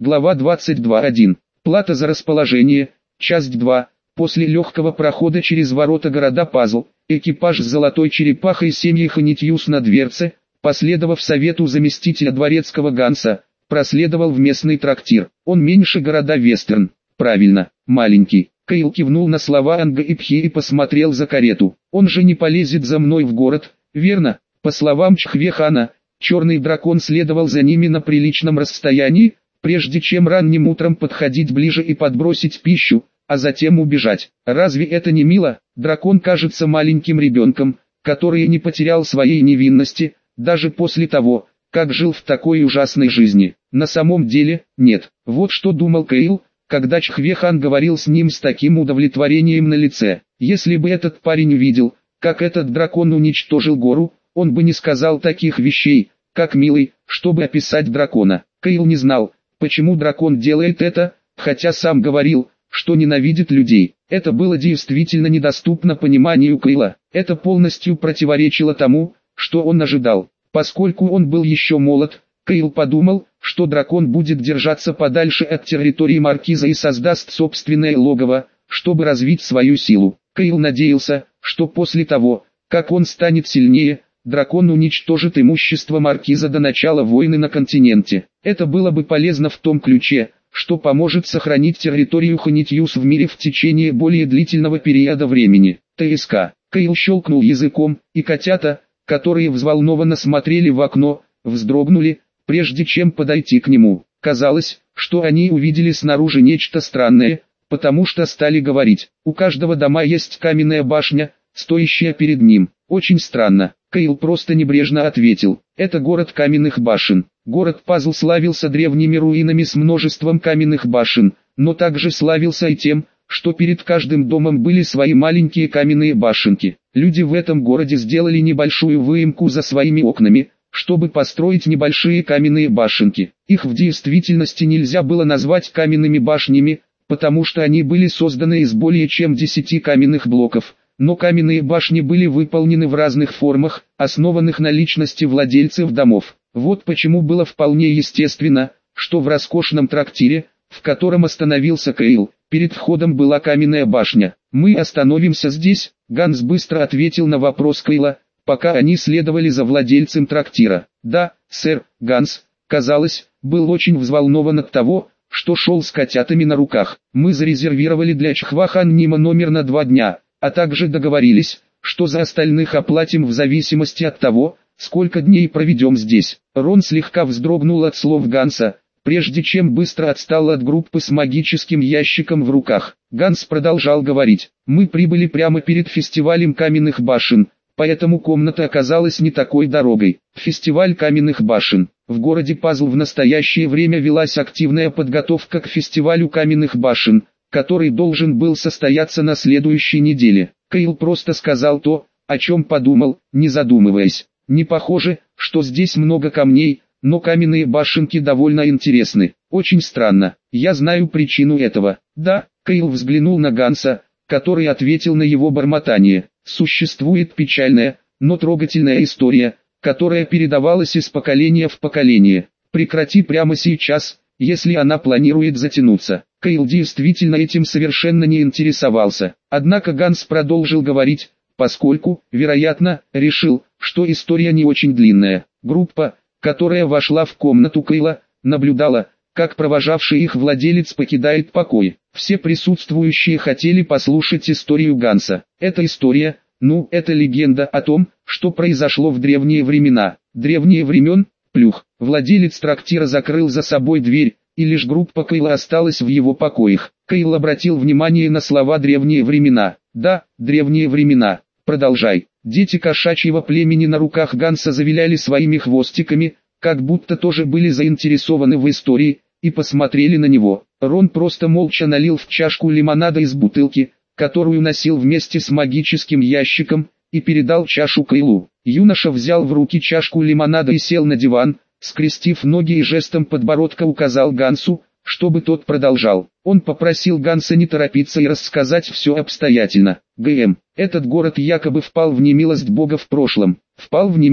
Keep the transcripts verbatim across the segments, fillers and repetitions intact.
Глава двадцать два один. Плата за расположение. Часть два. После легкого прохода через ворота города Пазл, экипаж с золотой черепахой семьи Ханитьюс на дверце, последовав совету заместителя дворецкого Ганса, проследовал в местный трактир. Он меньше города Вестерн. Правильно, маленький. Кейл кивнул на слова Анга и Пхи и посмотрел за карету. Он же не полезет за мной в город, верно? По словам Чхве-хана, черный дракон следовал за ними на приличном расстоянии, прежде чем ранним утром подходить ближе и подбросить пищу, а затем убежать. Разве это не мило? Дракон кажется маленьким ребенком, который не потерял своей невинности, даже после того, как жил в такой ужасной жизни. На самом деле, нет. Вот что думал Кейл, когда Чхве-хан говорил с ним с таким удовлетворением на лице. Если бы этот парень увидел, как этот дракон уничтожил гору, он бы не сказал таких вещей, как милый, чтобы описать дракона. Кейл не знал, почему дракон делает это, хотя сам говорил, что ненавидит людей. Это было действительно недоступно пониманию Кейла. Это полностью противоречило тому, что он ожидал. Поскольку он был еще молод, Кейл подумал, что дракон будет держаться подальше от территории маркиза и создаст собственное логово, чтобы развить свою силу. Кейл надеялся, что после того, как он станет сильнее, дракон уничтожит имущество маркиза до начала войны на континенте. Это было бы полезно в том ключе, что поможет сохранить территорию Ханитьюс в мире в течение более длительного периода времени. ТСК. Кейл щелкнул языком, и котята, которые взволнованно смотрели в окно, вздрогнули, прежде чем подойти к нему. Казалось, что они увидели снаружи нечто странное, потому что стали говорить. У каждого дома есть каменная башня, стоящая перед ним. Очень странно. Кейл просто небрежно ответил. Это город каменных башен. Город Пазл славился древними руинами с множеством каменных башен, но также славился и тем, что перед каждым домом были свои маленькие каменные башенки. Люди в этом городе сделали небольшую выемку за своими окнами, чтобы построить небольшие каменные башенки. Их в действительности нельзя было назвать каменными башнями, потому что они были созданы из более чем десяти каменных блоков. Но каменные башни были выполнены в разных формах, основанных на личности владельцев домов. Вот почему было вполне естественно, что в роскошном трактире, в котором остановился Кейл, перед входом была каменная башня. «Мы остановимся здесь», — Ганс быстро ответил на вопрос Кейла, пока они следовали за владельцем трактира. «Да, сэр», Ганс, казалось, был очень взволнован от того, что шел с котятами на руках. «Мы зарезервировали для Чхве-хан-нима номер на два дня, а также договорились, что за остальных оплатим в зависимости от того, сколько дней проведем здесь». Рон слегка вздрогнул от слов Ганса, прежде чем быстро отстал от группы с магическим ящиком в руках. Ганс продолжал говорить. «Мы прибыли прямо перед фестивалем каменных башен, поэтому комната оказалась не такой дорогой». Фестиваль каменных башен. В городе Пазл в настоящее время велась активная подготовка к фестивалю каменных башен, который должен был состояться на следующей неделе. Кейл просто сказал то, о чем подумал, не задумываясь. Не похоже, что здесь много камней, но каменные башенки довольно интересны. Очень странно. Я знаю причину этого. Да, Кейл взглянул на Ганса, который ответил на его бормотание. Существует печальная, но трогательная история, которая передавалась из поколения в поколение. Прекрати прямо сейчас, если она планирует затянуться. Кейл действительно этим совершенно не интересовался. Однако Ганс продолжил говорить, поскольку, вероятно, решил, что история не очень длинная. Группа, которая вошла в комнату Кейла, наблюдала, как провожавший их владелец покидает покой. Все присутствующие хотели послушать историю Ганса. Эта история, ну, это легенда о том, что произошло в древние времена. Древние времен, плюх. Владелец трактира закрыл за собой дверь, и лишь группа Кейла осталась в его покоях. Кейл обратил внимание на слова «древние времена». «Да, древние времена. Продолжай». Дети кошачьего племени на руках Ганса завиляли своими хвостиками, как будто тоже были заинтересованы в истории, и посмотрели на него. Рон просто молча налил в чашку лимонада из бутылки, которую носил вместе с магическим ящиком, и передал чашу Кейлу. Юноша взял в руки чашку лимонада и сел на диван, скрестив ноги и жестом подбородка указал Гансу, чтобы тот продолжал. Он попросил Ганса не торопиться и рассказать все обстоятельно. ГМ. Этот город якобы впал в немилость Бога в прошлом. Впал в немилость.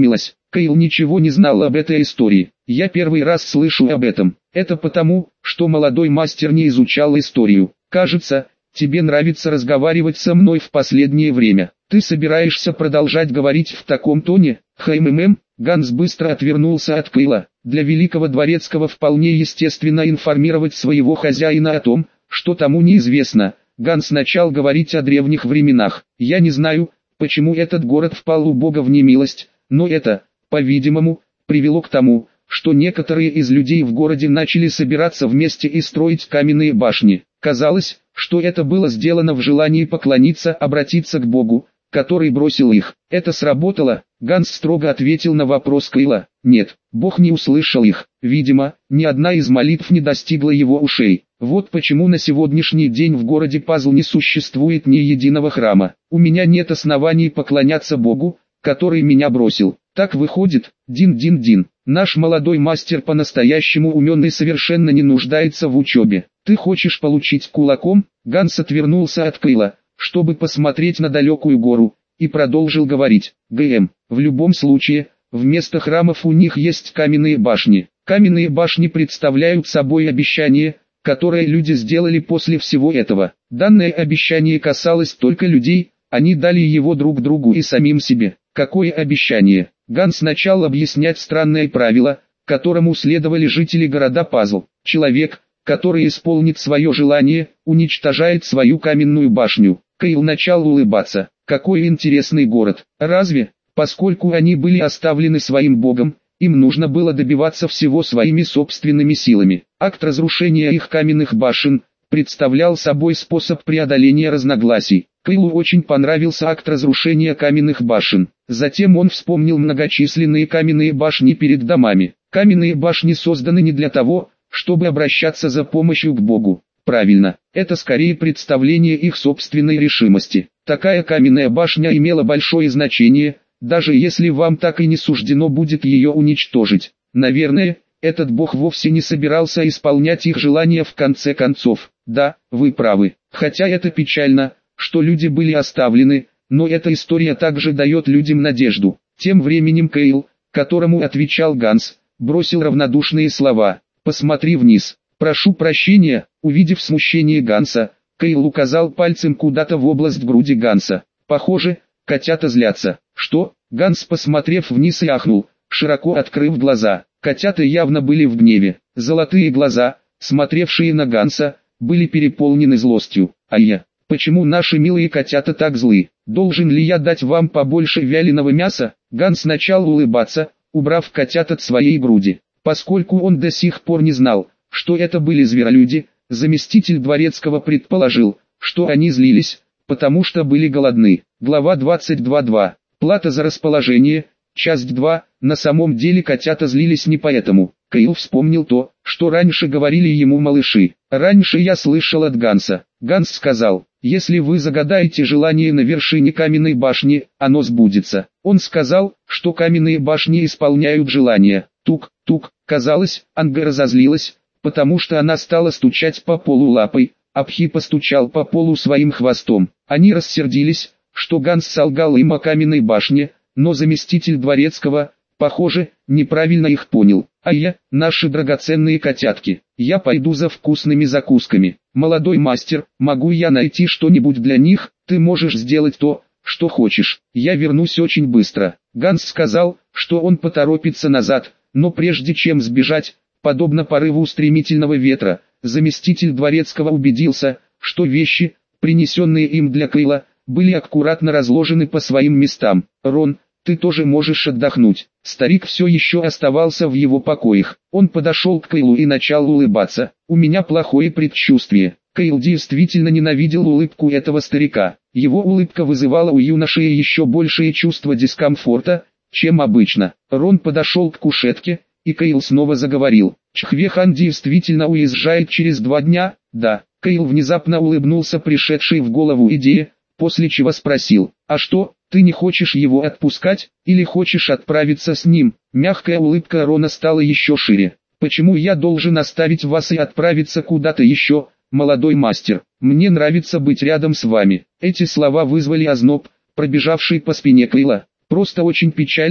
Кейл ничего не знал об этой истории. Я первый раз слышу об этом. Это потому, что молодой мастер не изучал историю. Кажется, тебе нравится разговаривать со мной в последнее время. Ты собираешься продолжать говорить в таком тоне? Хмм, Ганс быстро отвернулся от Кейла. Для великого дворецкого вполне естественно информировать своего хозяина о том, что тому неизвестно. Ганс начал говорить о древних временах. Я не знаю, почему этот город впал у Бога в немилость, но это, по-видимому, привело к тому, что некоторые из людей в городе начали собираться вместе и строить каменные башни. Казалось, что это было сделано в желании поклониться, обратиться к Богу, который бросил их. Это сработало? Ганс строго ответил на вопрос Кейла. Нет, Бог не услышал их. Видимо, ни одна из молитв не достигла его ушей. Вот почему на сегодняшний день в городе Пазл не существует ни единого храма. У меня нет оснований поклоняться Богу, который меня бросил. Так выходит, Дин-Дин-Дин, наш молодой мастер по-настоящему умен и совершенно не нуждается в учебе. Ты хочешь получить кулаком? Ганс отвернулся от Кейла, чтобы посмотреть на далекую гору, и продолжил говорить. ГМ, в любом случае, вместо храмов у них есть каменные башни. Каменные башни представляют собой обещание, которое люди сделали после всего этого. Данное обещание касалось только людей, они дали его друг другу и самим себе. Какое обещание? Ганс начал объяснять странное правило, которому следовали жители города Пазл. Человек, который исполнит свое желание, уничтожает свою каменную башню. Кейл начал улыбаться. Какой интересный город. Разве? Поскольку они были оставлены своим богом, им нужно было добиваться всего своими собственными силами. Акт разрушения их каменных башен представлял собой способ преодоления разногласий. Кейлу очень понравился акт разрушения каменных башен. Затем он вспомнил многочисленные каменные башни перед домами. Каменные башни созданы не для того, чтобы обращаться за помощью к Богу. Правильно, это скорее представление их собственной решимости. Такая каменная башня имела большое значение, даже если вам так и не суждено будет ее уничтожить. Наверное, этот Бог вовсе не собирался исполнять их желания в конце концов. Да, вы правы. Хотя это печально, что люди были оставлены, но эта история также дает людям надежду. Тем временем Кейл, которому отвечал Ганс, бросил равнодушные слова. «Посмотри вниз. Прошу прощения». Увидев смущение Ганса, Кейл указал пальцем куда-то в область груди Ганса. «Похоже, котята злятся». «Что?» Ганс, посмотрев вниз, и ахнул, широко открыв глаза. Котята явно были в гневе. Золотые глаза, смотревшие на Ганса, были переполнены злостью. «А я? Почему наши милые котята так злы? Должен ли я дать вам побольше вяленого мяса?» Ганс начал улыбаться, убрав котят от своей груди. Поскольку он до сих пор не знал, что это были зверолюди, заместитель дворецкого предположил, что они злились, потому что были голодны. Глава двадцать два точка два. Плата за расположение. Часть два. На самом деле котята злились не поэтому. Кейл вспомнил то, что раньше говорили ему малыши. «Раньше я слышал от Ганса». Ганс сказал, «Если вы загадаете желание на вершине каменной башни, оно сбудется». Он сказал, что каменные башни исполняют желания. Тук, тук. Казалось, Анга разозлилась, потому что она стала стучать по полу лапой, а Пхи постучал по полу своим хвостом. Они рассердились, что Ганс солгал им о каменной башне, но заместитель дворецкого, похоже, неправильно их понял. «А я, наши драгоценные котятки, я пойду за вкусными закусками. Молодой мастер, могу я найти что-нибудь для них? Ты можешь сделать то, что хочешь. Я вернусь очень быстро». Ганс сказал, что он поторопится назад, но прежде чем сбежать, подобно порыву стремительного ветра, заместитель дворецкого убедился, что вещи, принесенные им для Кейла, были аккуратно разложены по своим местам. «Рон, ты тоже можешь отдохнуть». Старик все еще оставался в его покоях. Он подошел к Кейлу и начал улыбаться. «У меня плохое предчувствие». Кейл действительно ненавидел улыбку этого старика. Его улыбка вызывала у юноши еще большее чувство дискомфорта, чем обычно. Рон подошел к кушетке, и Кейл снова заговорил. «Чхве-хан действительно уезжает через два дня?» «Да». Кейл внезапно улыбнулся пришедшей в голову идее, после чего спросил, «А что, ты не хочешь его отпускать, или хочешь отправиться с ним?» Мягкая улыбка Рона стала еще шире. «Почему я должен оставить вас и отправиться куда-то еще, молодой мастер? Мне нравится быть рядом с вами». Эти слова вызвали озноб, пробежавший по спине Кейла. Просто очень печально,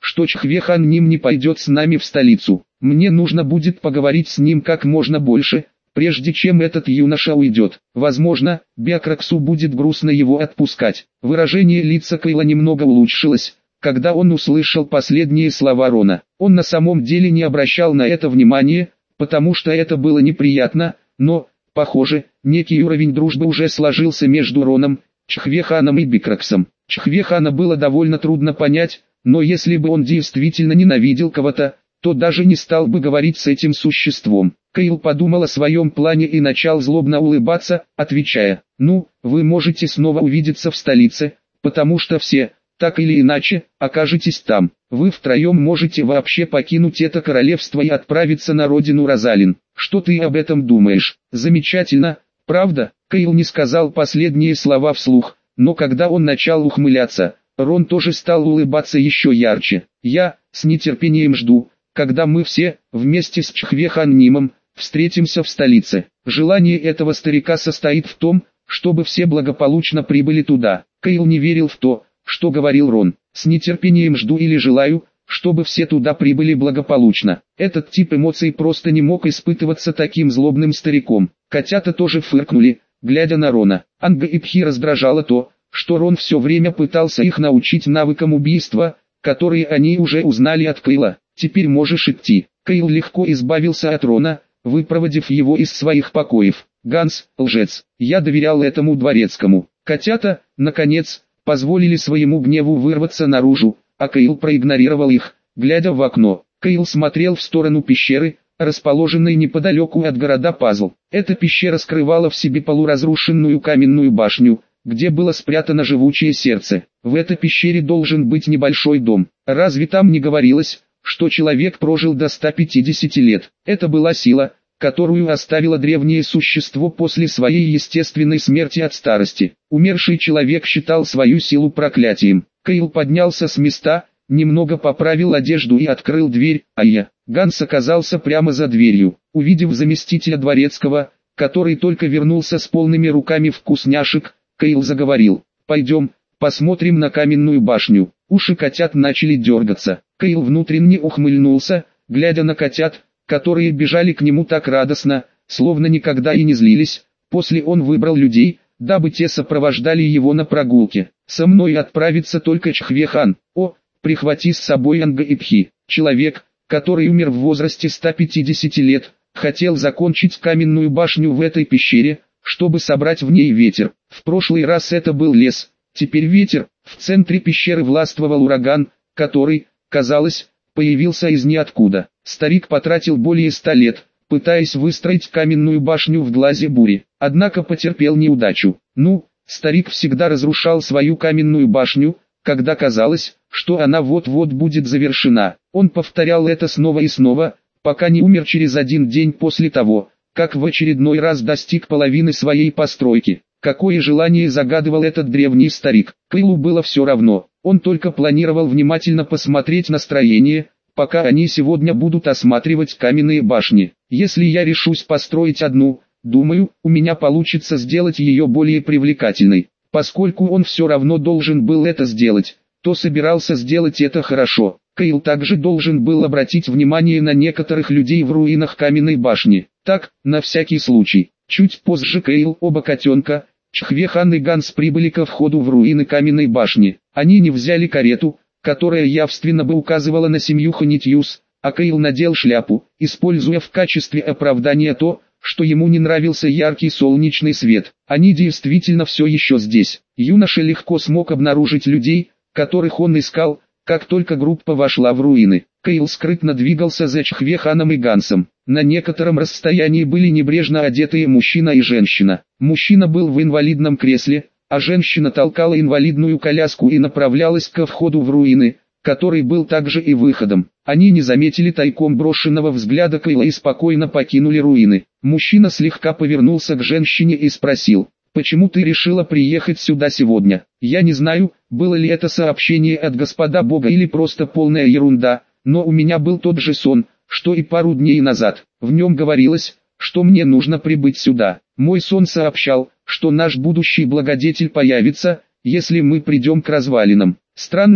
что Чхве-хан Ним не пойдет с нами в столицу. Мне нужно будет поговорить с ним как можно больше, прежде чем этот юноша уйдет. Возможно, Бякраксу будет грустно его отпускать. Выражение лица Кейла немного улучшилось, когда он услышал последние слова Рона. Он на самом деле не обращал на это внимания, потому что это было неприятно, но, похоже, некий уровень дружбы уже сложился между Роном, Чхве-ханом и Бякраксом. Чхве-хана было довольно трудно понять, но если бы он действительно ненавидел кого-то, то даже не стал бы говорить с этим существом. Кейл подумал о своем плане и начал злобно улыбаться, отвечая: «Ну, вы можете снова увидеться в столице, потому что все, так или иначе, окажетесь там. Вы втроем можете вообще покинуть это королевство и отправиться на родину Розалин. Что ты об этом думаешь?» «Замечательно, правда?» Кейл не сказал последние слова вслух, но когда он начал ухмыляться, Рон тоже стал улыбаться еще ярче. «Я с нетерпением жду, когда мы все, вместе с Чхве-хан Нимом, встретимся в столице. Желание этого старика состоит в том, чтобы все благополучно прибыли туда». Кейл не верил в то, что говорил Рон. «С нетерпением жду» или «желаю, чтобы все туда прибыли благополучно». Этот тип эмоций просто не мог испытываться таким злобным стариком. Котята тоже фыркнули, глядя на Рона. Анга и Пхи раздражало то, что Рон все время пытался их научить навыкам убийства, которые они уже узнали от Кейла. «Теперь можешь идти». Кейл легко избавился от Рона, выпроводив его из своих покоев. «Ганс, лжец, я доверял этому дворецкому». Котята, наконец, позволили своему гневу вырваться наружу, а Кейл проигнорировал их, глядя в окно. Кейл смотрел в сторону пещеры, расположенной неподалеку от города Пазл. Эта пещера скрывала в себе полуразрушенную каменную башню, где было спрятано живучее сердце. В этой пещере должен быть небольшой дом. Разве там не говорилось, что человек прожил до ста пятидесяти лет? Это была сила, которую оставило древнее существо после своей естественной смерти от старости. Умерший человек считал свою силу проклятием. Кейл поднялся с места, немного поправил одежду и открыл дверь, а я. Ганс оказался прямо за дверью. Увидев заместителя дворецкого, который только вернулся с полными руками вкусняшек, Кейл заговорил: «Пойдем, посмотрим на каменную башню». Уши котят начали дергаться. Кейл внутренне ухмыльнулся, глядя на котят, которые бежали к нему так радостно, словно никогда и не злились. После он выбрал людей, дабы те сопровождали его на прогулке. «Со мной отправится только Чхве-хан. О, прихвати с собой Анга и Пхи». Человек, который умер в возрасте ста пятидесяти лет, хотел закончить каменную башню в этой пещере, чтобы собрать в ней ветер. В прошлый раз это был лес, теперь ветер. В центре пещеры властвовал ураган, который, казалось, появился из ниоткуда. Старик потратил более ста лет, пытаясь выстроить каменную башню в глазе бури, однако потерпел неудачу. Ну, старик всегда разрушал свою каменную башню, когда казалось, что она вот-вот будет завершена. Он повторял это снова и снова, пока не умер через один день после того, как в очередной раз достиг половины своей постройки. Какое желание загадывал этот древний старик? Кейлу было все равно, он только планировал внимательно посмотреть настроение, пока они сегодня будут осматривать каменные башни. Если я решусь построить одну, думаю, у меня получится сделать ее более привлекательной. Поскольку он все равно должен был это сделать, то собирался сделать это хорошо. Кейл также должен был обратить внимание на некоторых людей в руинах каменной башни. Так, на всякий случай. Чуть позже Кейл, оба котенка, Чхве-хан и Ганс прибыли ко входу в руины каменной башни. Они не взяли карету, которая явственно бы указывала на семью Ханитьюс, а Кейл надел шляпу, используя в качестве оправдания то, что ему не нравился яркий солнечный свет. Они действительно все еще здесь. Юноша легко смог обнаружить людей, которых он искал, как только группа вошла в руины. Кейл скрытно двигался за Чхве-ханом и Гансом. На некотором расстоянии были небрежно одетые мужчина и женщина. Мужчина был в инвалидном кресле, а женщина толкала инвалидную коляску и направлялась ко входу в руины, который был также и выходом. Они не заметили тайком брошенного взгляда Кейла и спокойно покинули руины. Мужчина слегка повернулся к женщине и спросил: «Почему ты решила приехать сюда сегодня?» «Я не знаю, было ли это сообщение от Господа Бога или просто полная ерунда, но у меня был тот же сон, что и пару дней назад. В нем говорилось, что мне нужно прибыть сюда. Мой сон сообщал, что наш будущий благодетель появится, если мы придем к развалинам. Странно то,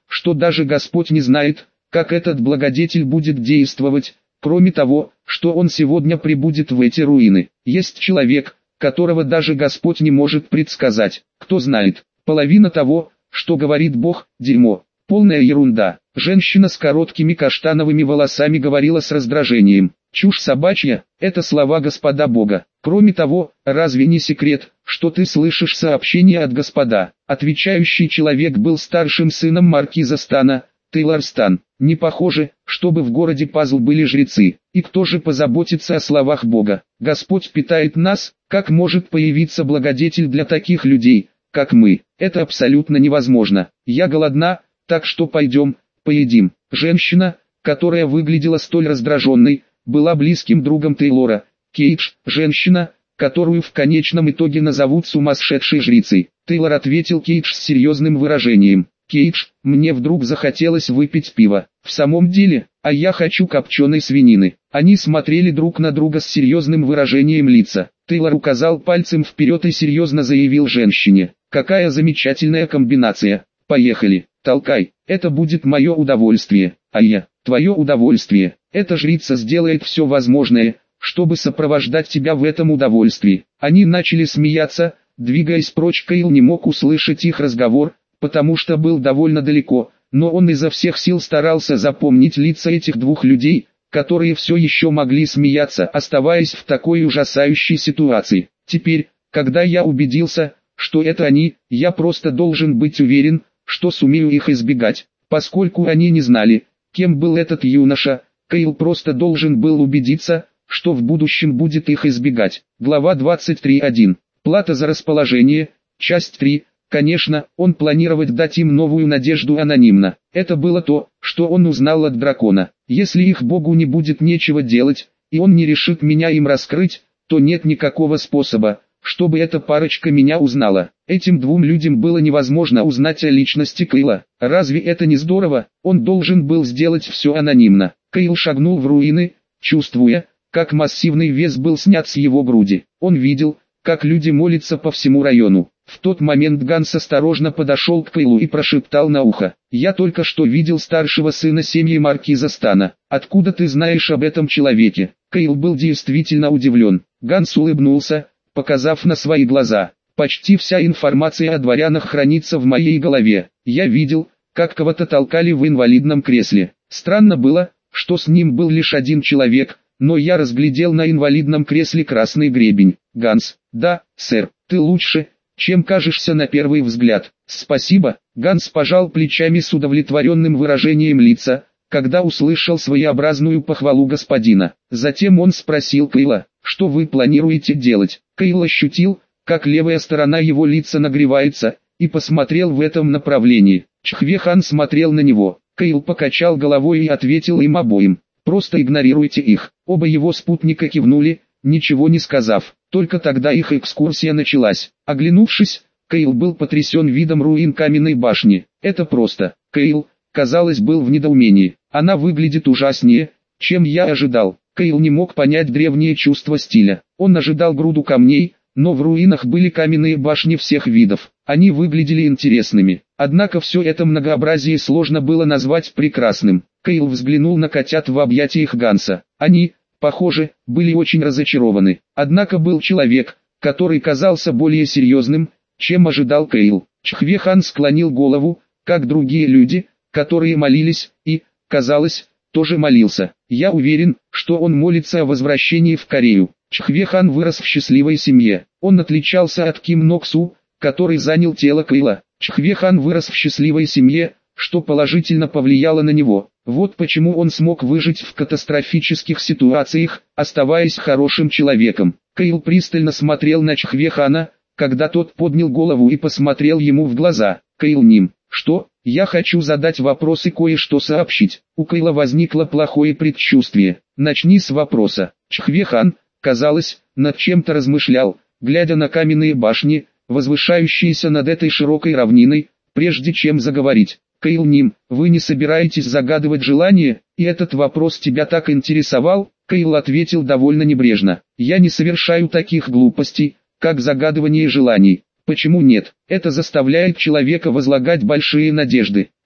что даже Господь не знает, как этот благодетель будет действовать, кроме того, что он сегодня прибудет в эти руины. Есть человек, которого даже Господь не может предсказать. Кто знает, половина того, что говорит Бог, дерьмо, полная ерунда. Женщина с короткими каштановыми волосами говорила с раздражением. Чушь собачья, это слова Господа Бога. Кроме того, разве не секрет, что ты слышишь сообщение от Господа? Отвечающий человек был старшим сыном маркиза Стана, Тейлор Стан. Не похоже, чтобы в городе Пазл были жрецы. И кто же позаботится о словах Бога? Господь питает нас, как может появиться благодетель для таких людей, как мы? Это абсолютно невозможно. Я голодна, так что пойдем, поедим. Женщина, которая выглядела столь раздраженной, была близким другом Тейлора. Кейдж, женщина, которую в конечном итоге назовут сумасшедшей жрицей. Тейлор ответил Кейдж с серьезным выражением. Кейдж, мне вдруг захотелось выпить пиво. В самом деле, а я хочу копченой свинины. Они смотрели друг на друга с серьезным выражением лица. Тейлор указал пальцем вперед и серьезно заявил женщине. Какая замечательная комбинация. Поехали, толкай, это будет мое удовольствие, а я, твое удовольствие. Эта жрица сделает все возможное, чтобы сопровождать тебя в этом удовольствии. Они начали смеяться, двигаясь прочь. Кейл не мог услышать их разговор, потому что был довольно далеко, но он изо всех сил старался запомнить лица этих двух людей, которые все еще могли смеяться, оставаясь в такой ужасающей ситуации. Теперь, когда я убедился, что это они, я просто должен быть уверен, что сумею их избегать. Поскольку они не знали, кем был этот юноша, Кейл просто должен был убедиться, что в будущем будет их избегать. Глава двадцать три точка один. Плата за расположение. Часть три. Конечно, он планировал дать им новую надежду анонимно. Это было то, что он узнал от дракона. Если их богу не будет нечего делать, и он не решит меня им раскрыть, то нет никакого способа, чтобы эта парочка меня узнала. Этим двум людям было невозможно узнать о личности Кейла. Разве это не здорово? Он должен был сделать все анонимно. Кейл шагнул в руины, чувствуя, как массивный вес был снят с его груди. Он видел, как люди молятся по всему району. В тот момент Ганс осторожно подошел к Кейлу и прошептал на ухо. «Я только что видел старшего сына семьи маркиза Стана. Откуда ты знаешь об этом человеке?» Кейл был действительно удивлен. Ганс улыбнулся, показав на свои глаза. «Почти вся информация о дворянах хранится в моей голове. Я видел, как кого-то толкали в инвалидном кресле. Странно было, что с ним был лишь один человек, но я разглядел на инвалидном кресле красный гребень. Ганс, да, сэр, ты лучше, чем кажешься на первый взгляд. Спасибо». Ганс пожал плечами с удовлетворенным выражением лица, когда услышал своеобразную похвалу господина. Затем он спросил Кейла, что вы планируете делать. Кейл ощутил, как левая сторона его лица нагревается, и посмотрел в этом направлении. Чхвехан смотрел на него. Кейл покачал головой и ответил им обоим. «Просто игнорируйте их». Оба его спутника кивнули, ничего не сказав. Только тогда их экскурсия началась. Оглянувшись, Кейл был потрясен видом руин каменной башни. Это просто. Кейл, казалось, был в недоумении. Она выглядит ужаснее, чем я ожидал. Кейл не мог понять древнее чувство стиля. Он ожидал груду камней, но в руинах были каменные башни всех видов. Они выглядели интересными. Однако все это многообразие сложно было назвать прекрасным. Кейл взглянул на котят в объятиях Ганса. Они, похоже, были очень разочарованы. Однако был человек, который казался более серьезным, чем ожидал Кейл. Чхвехан склонил голову, как другие люди, которые молились, и, казалось, тоже молился. Я уверен, что он молится о возвращении в Корею. Чхвехан вырос в счастливой семье. Он отличался от Ким Ноксу, который занял тело Кейла. Чхвехан вырос в счастливой семье, что положительно повлияло на него. Вот почему он смог выжить в катастрофических ситуациях, оставаясь хорошим человеком. Кейл пристально смотрел на Чхвехана, когда тот поднял голову и посмотрел ему в глаза. Кейл Ним, что? Я хочу задать вопрос и кое-что сообщить. У Кейла возникло плохое предчувствие. Начни с вопроса. Чхвехан, казалось, над чем-то размышлял, глядя на каменные башни, возвышающиеся над этой широкой равниной, прежде чем заговорить. Кейл Ним, вы не собираетесь загадывать желание, и этот вопрос тебя так интересовал? Кейл ответил довольно небрежно. Я не совершаю таких глупостей, как загадывание желаний. Почему нет? Это заставляет человека возлагать большие надежды.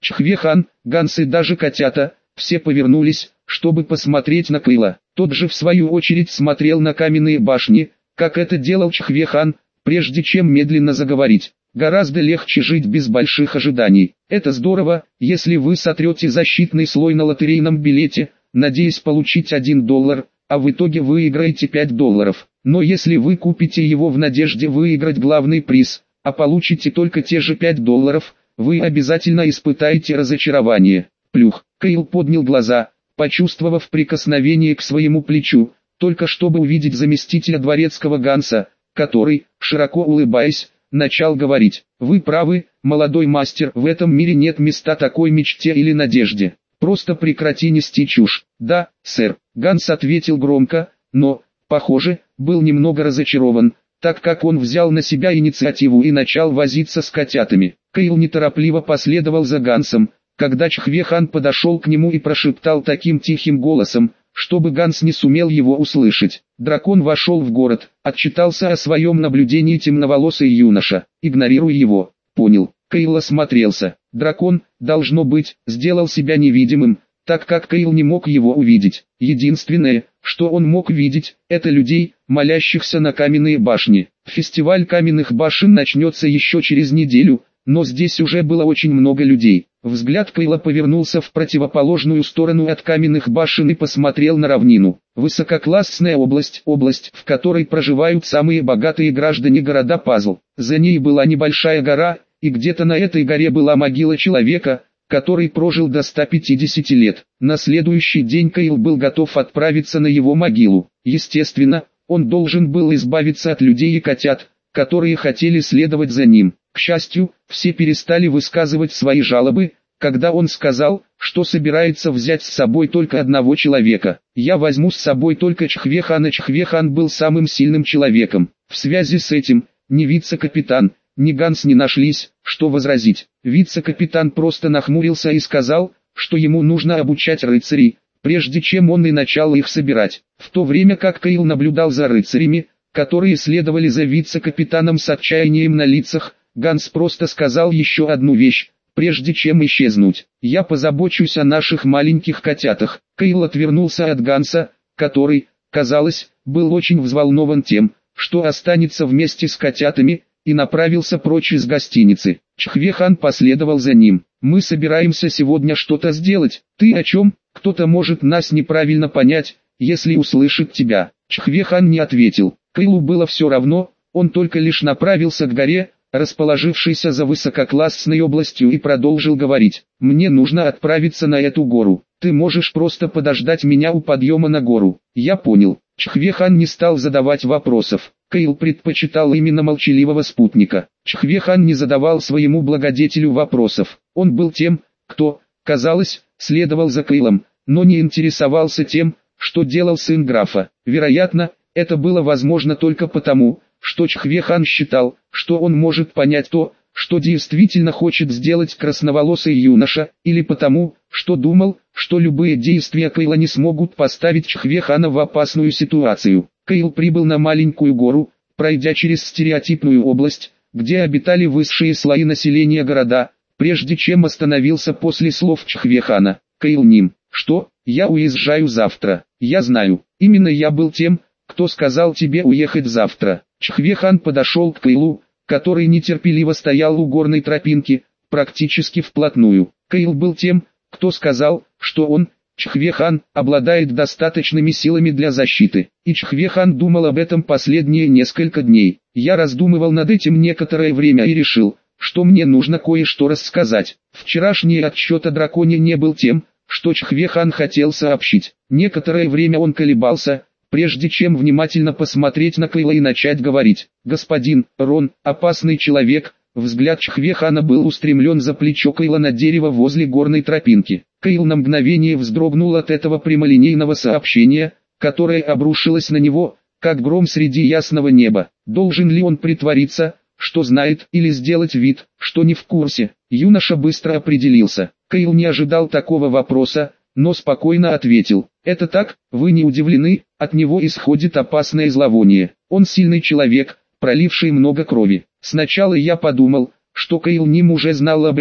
Чхве-хан, Ганс и даже котята, все повернулись, чтобы посмотреть на Кейла. Тот же в свою очередь смотрел на каменные башни, как это делал Чхве-хан, прежде чем медленно заговорить. Гораздо легче жить без больших ожиданий. Это здорово, если вы сотрете защитный слой на лотерейном билете, надеясь получить один доллар, а в итоге выиграете пять долларов. Но если вы купите его в надежде выиграть главный приз, а получите только те же пять долларов, вы обязательно испытаете разочарование. Плюх. Кейл поднял глаза, почувствовав прикосновение к своему плечу, только чтобы увидеть заместителя дворецкого Ганса, который, широко улыбаясь, начал говорить: «Вы правы, молодой мастер, в этом мире нет места такой мечте или надежде. Просто прекрати нести чушь». «Да, сэр», Ганс ответил громко, но, похоже, был немного разочарован, так как он взял на себя инициативу и начал возиться с котятами. Кейл неторопливо последовал за Гансом, когда Чхве-хан подошел к нему и прошептал таким тихим голосом, чтобы Ганс не сумел его услышать. Дракон вошел в город, отчитался о своем наблюдении темноволосый юноша. «Игнорируй его». «Понял». Кейл осмотрелся. Дракон, должно быть, сделал себя невидимым, так как Кейл не мог его увидеть. Единственное, что он мог видеть, это людей, молящихся на каменные башни. Фестиваль каменных башен начнется еще через неделю, но здесь уже было очень много людей. Взгляд Кейла повернулся в противоположную сторону от каменных башен и посмотрел на равнину. Высококлассная область, область, в которой проживают самые богатые граждане города Пазл. За ней была небольшая гора, и где-то на этой горе была могила человека, который прожил до ста пятидесяти лет. На следующий день Кейл был готов отправиться на его могилу. Естественно, он должен был избавиться от людей и котят, которые хотели следовать за ним. К счастью, все перестали высказывать свои жалобы, когда он сказал, что собирается взять с собой только одного человека. «Я возьму с собой только Чхве-хана». Чхве-хан был самым сильным человеком. В связи с этим, ни вице-капитан, ни Ганс не нашлись, что возразить. Вице-капитан просто нахмурился и сказал, что ему нужно обучать рыцарей, прежде чем он и начал их собирать. В то время как Кейл наблюдал за рыцарями, которые следовали за вице-капитаном с отчаянием на лицах, Ганс просто сказал еще одну вещь, прежде чем исчезнуть: «Я позабочусь о наших маленьких котятах». Кейл отвернулся от Ганса, который, казалось, был очень взволнован тем, что останется вместе с котятами, и направился прочь из гостиницы. Чхве-хан последовал за ним. «Мы собираемся сегодня что-то сделать. Ты о чем? Кто-то может нас неправильно понять, если услышит тебя». Чхве-хан не ответил. Кейлу было все равно, он только лишь направился к горе, расположившейся за высококлассной областью, и продолжил говорить: «Мне нужно отправиться на эту гору. Ты можешь просто подождать меня у подъема на гору». «Я понял». Чхве-хан не стал задавать вопросов. Кейл предпочитал именно молчаливого спутника. Чхве-хан не задавал своему благодетелю вопросов. Он был тем, кто, казалось, следовал за Кейлом, но не интересовался тем, что делал сын графа. Вероятно, это было возможно только потому, что Чхве-хан считал, что он может понять то, что действительно хочет сделать красноволосый юноша, или потому, что думал, что любые действия Кейла не смогут поставить Чхве-хана в опасную ситуацию. Кейл прибыл на маленькую гору, пройдя через стереотипную область, где обитали высшие слои населения города, прежде чем остановился после слов Чхве-хана. «Кейл Ним, что? Я уезжаю завтра». «Я знаю, именно я был тем, кто сказал тебе уехать завтра». Чхве-хан подошел к Кейлу, который нетерпеливо стоял у горной тропинки, практически вплотную. Кейл был тем, кто сказал, что он, Чхве-хан, обладает достаточными силами для защиты. И Чхве-хан думал об этом последние несколько дней. Я раздумывал над этим некоторое время и решил, что мне нужно кое-что рассказать. Вчерашний отчет о драконе не был тем, что Чхве-хан хотел сообщить. Некоторое время он колебался, прежде чем внимательно посмотреть на Кейла и начать говорить. «Господин Рон, опасный человек». Взгляд Чхве-хана был устремлен за плечо Кейла на дерево возле горной тропинки. Кейл на мгновение вздрогнул от этого прямолинейного сообщения, которое обрушилось на него, как гром среди ясного неба. Должен ли он притвориться, что знает, или сделать вид, что не в курсе? Юноша быстро определился. Кейл не ожидал такого вопроса, но спокойно ответил: «Это так, вы не удивлены, от него исходит опасное зловоние. Он сильный человек, проливший много крови». Сначала я подумал, что Кейл Ним уже знал об этом,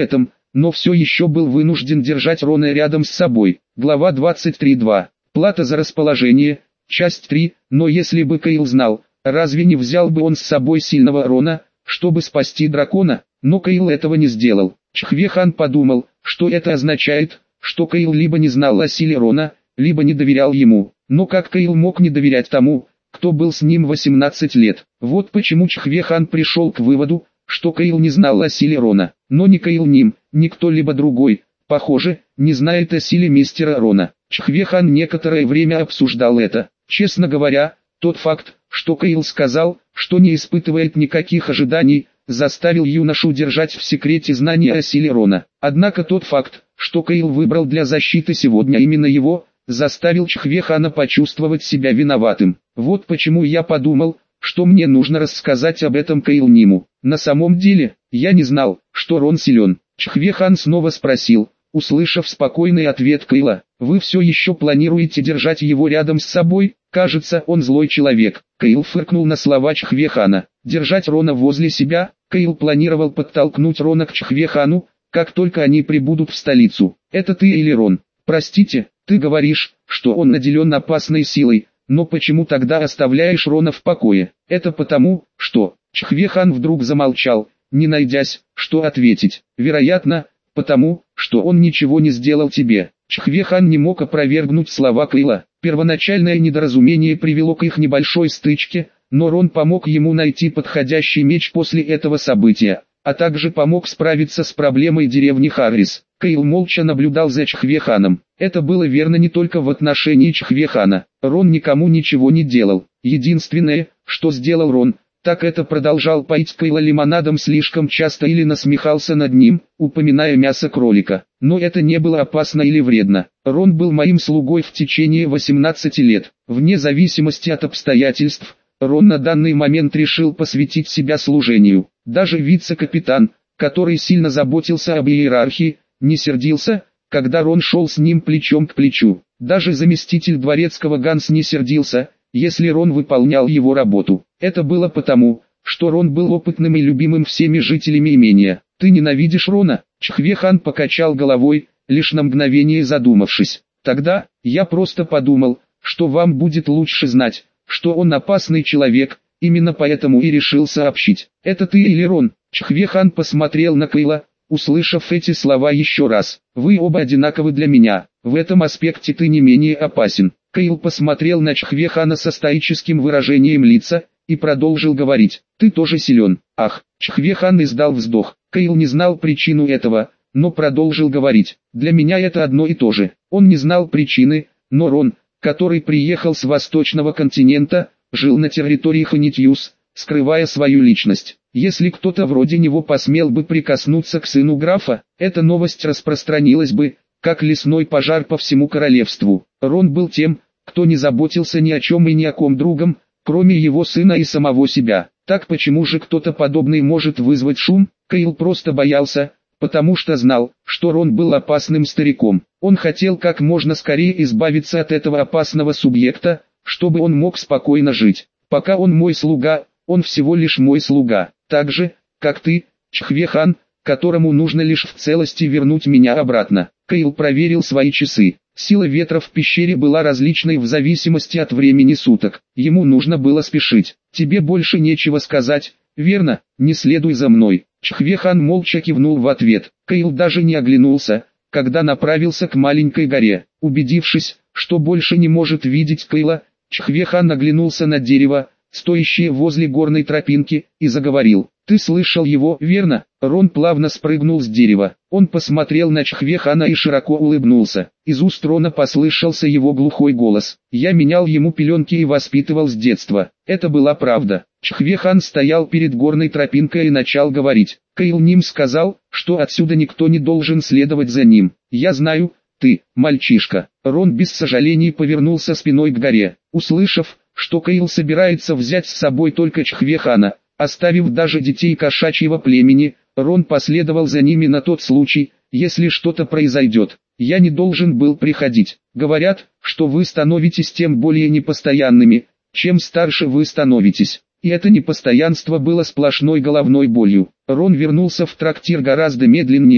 но все еще был вынужден держать Рона рядом с собой. Глава двадцать три точка два. Плата за расположение. Часть три. Но если бы Кайл знал, разве не взял бы он с собой сильного Рона, чтобы спасти дракона? Но Кайл этого не сделал. Чхве-хан подумал, что это означает, что Кайл либо не знал о силе Рона, либо не доверял ему. Но как Кайл мог не доверять тому, кто был с ним восемнадцать лет? Вот почему Чхве-хан пришел к выводу, что Кайл не знал о силе Рона. Но ни Кайл Ним, ни кто-либо другой, похоже, не знает о силе мистера Рона. Чхве-хан некоторое время обсуждал это. Честно говоря, тот факт, что Кайл сказал, что не испытывает никаких ожиданий, заставил юношу держать в секрете знания о силе Рона. Однако тот факт, что Кайл выбрал для защиты сегодня именно его, заставил Чхве-хана почувствовать себя виноватым. Вот почему я подумал, что мне нужно рассказать об этом Кайл Ниму. На самом деле, я не знал, что Рон силен. Чхве-хан снова спросил, услышав спокойный ответ Кайла: «Вы все еще планируете держать его рядом с собой? Кажется, он злой человек». Кайл фыркнул на слова Чхве-хана. Держать Рона возле себя, Кайл планировал подтолкнуть Рона к Чхве-хану, как только они прибудут в столицу. «Это ты или Рон? Простите, ты говоришь, что он наделен опасной силой, но почему тогда оставляешь Рона в покое?» «Это потому, что...» Чхве-хан вдруг замолчал, не найдясь, что ответить. «Вероятно, потому, что он ничего не сделал тебе». Чхве-хан не мог опровергнуть слова Кайла. Первоначальное недоразумение привело к их небольшой стычке, но Рон помог ему найти подходящий меч после этого события, а также помог справиться с проблемой деревни Харрис. Кайл молча наблюдал за Чхве-ханом. Это было верно не только в отношении Чхве-хана. Рон никому ничего не делал. Единственное, что сделал Рон, так это продолжал поить Кайла лимонадом слишком часто или насмехался над ним, упоминая мясо кролика. Но это не было опасно или вредно. Рон был моим слугой в течение восемнадцати лет. Вне зависимости от обстоятельств, Рон на данный момент решил посвятить себя служению. Даже вице-капитан, который сильно заботился об иерархии, не сердился, когда Рон шел с ним плечом к плечу. Даже заместитель дворецкого Ганс не сердился, если Рон выполнял его работу. Это было потому, что Рон был опытным и любимым всеми жителями имения. «Ты ненавидишь Рона?» Чхве-хан покачал головой, лишь на мгновение задумавшись. «Тогда, я просто подумал, что вам будет лучше знать, что он опасный человек, именно поэтому и решил сообщить». «Это ты или Рон?» Чхве-хан посмотрел на Кайла, услышав эти слова еще раз. «Вы оба одинаковы для меня, в этом аспекте ты не менее опасен». Кайл посмотрел на Чхве-хана со стоическим выражением лица, и продолжил говорить: «Ты тоже силен». «Ах!» Чхве-хан издал вздох. Кайл не знал причину этого, но продолжил говорить: «Для меня это одно и то же». Он не знал причины, но Рон, который приехал с восточного континента, жил на территории Ханитьюс, скрывая свою личность. Если кто-то вроде него посмел бы прикоснуться к сыну графа, эта новость распространилась бы, как лесной пожар по всему королевству. Рон был тем, кто не заботился ни о чем и ни о ком другом, кроме его сына и самого себя. Так почему же кто-то подобный может вызвать шум? Кайл просто боялся, потому что знал, что Рон был опасным стариком. Он хотел как можно скорее избавиться от этого опасного субъекта, чтобы он мог спокойно жить. «Пока он мой слуга, он всего лишь мой слуга, так же, как ты, Чхве-хан, которому нужно лишь в целости вернуть меня обратно». Кайл проверил свои часы. Сила ветра в пещере была различной в зависимости от времени суток. Ему нужно было спешить. «Тебе больше нечего сказать, верно? Не следуй за мной». Чхве-хан молча кивнул в ответ. Кайл даже не оглянулся, когда направился к маленькой горе. Убедившись, что больше не может видеть Кайла, Чхве-хан оглянулся на дерево, стоящее возле горной тропинки, и заговорил: «Ты слышал его, верно?» Рон плавно спрыгнул с дерева. Он посмотрел на Чхве-хана и широко улыбнулся. Из уст Рона послышался его глухой голос. «Я менял ему пеленки и воспитывал с детства». Это была правда. Чхве-хан стоял перед горной тропинкой и начал говорить. Кайл Ним сказал, что отсюда никто не должен следовать за ним. «Я знаю, ты, мальчишка». Рон без сожалений повернулся спиной к горе. Услышав, что Кайл собирается взять с собой только Чхве-хана, оставив даже детей кошачьего племени, Рон последовал за ними на тот случай, если что-то произойдет. «Я не должен был приходить. Говорят, что вы становитесь тем более непостоянными, чем старше вы становитесь». И это непостоянство было сплошной головной болью. Рон вернулся в трактир гораздо медленнее,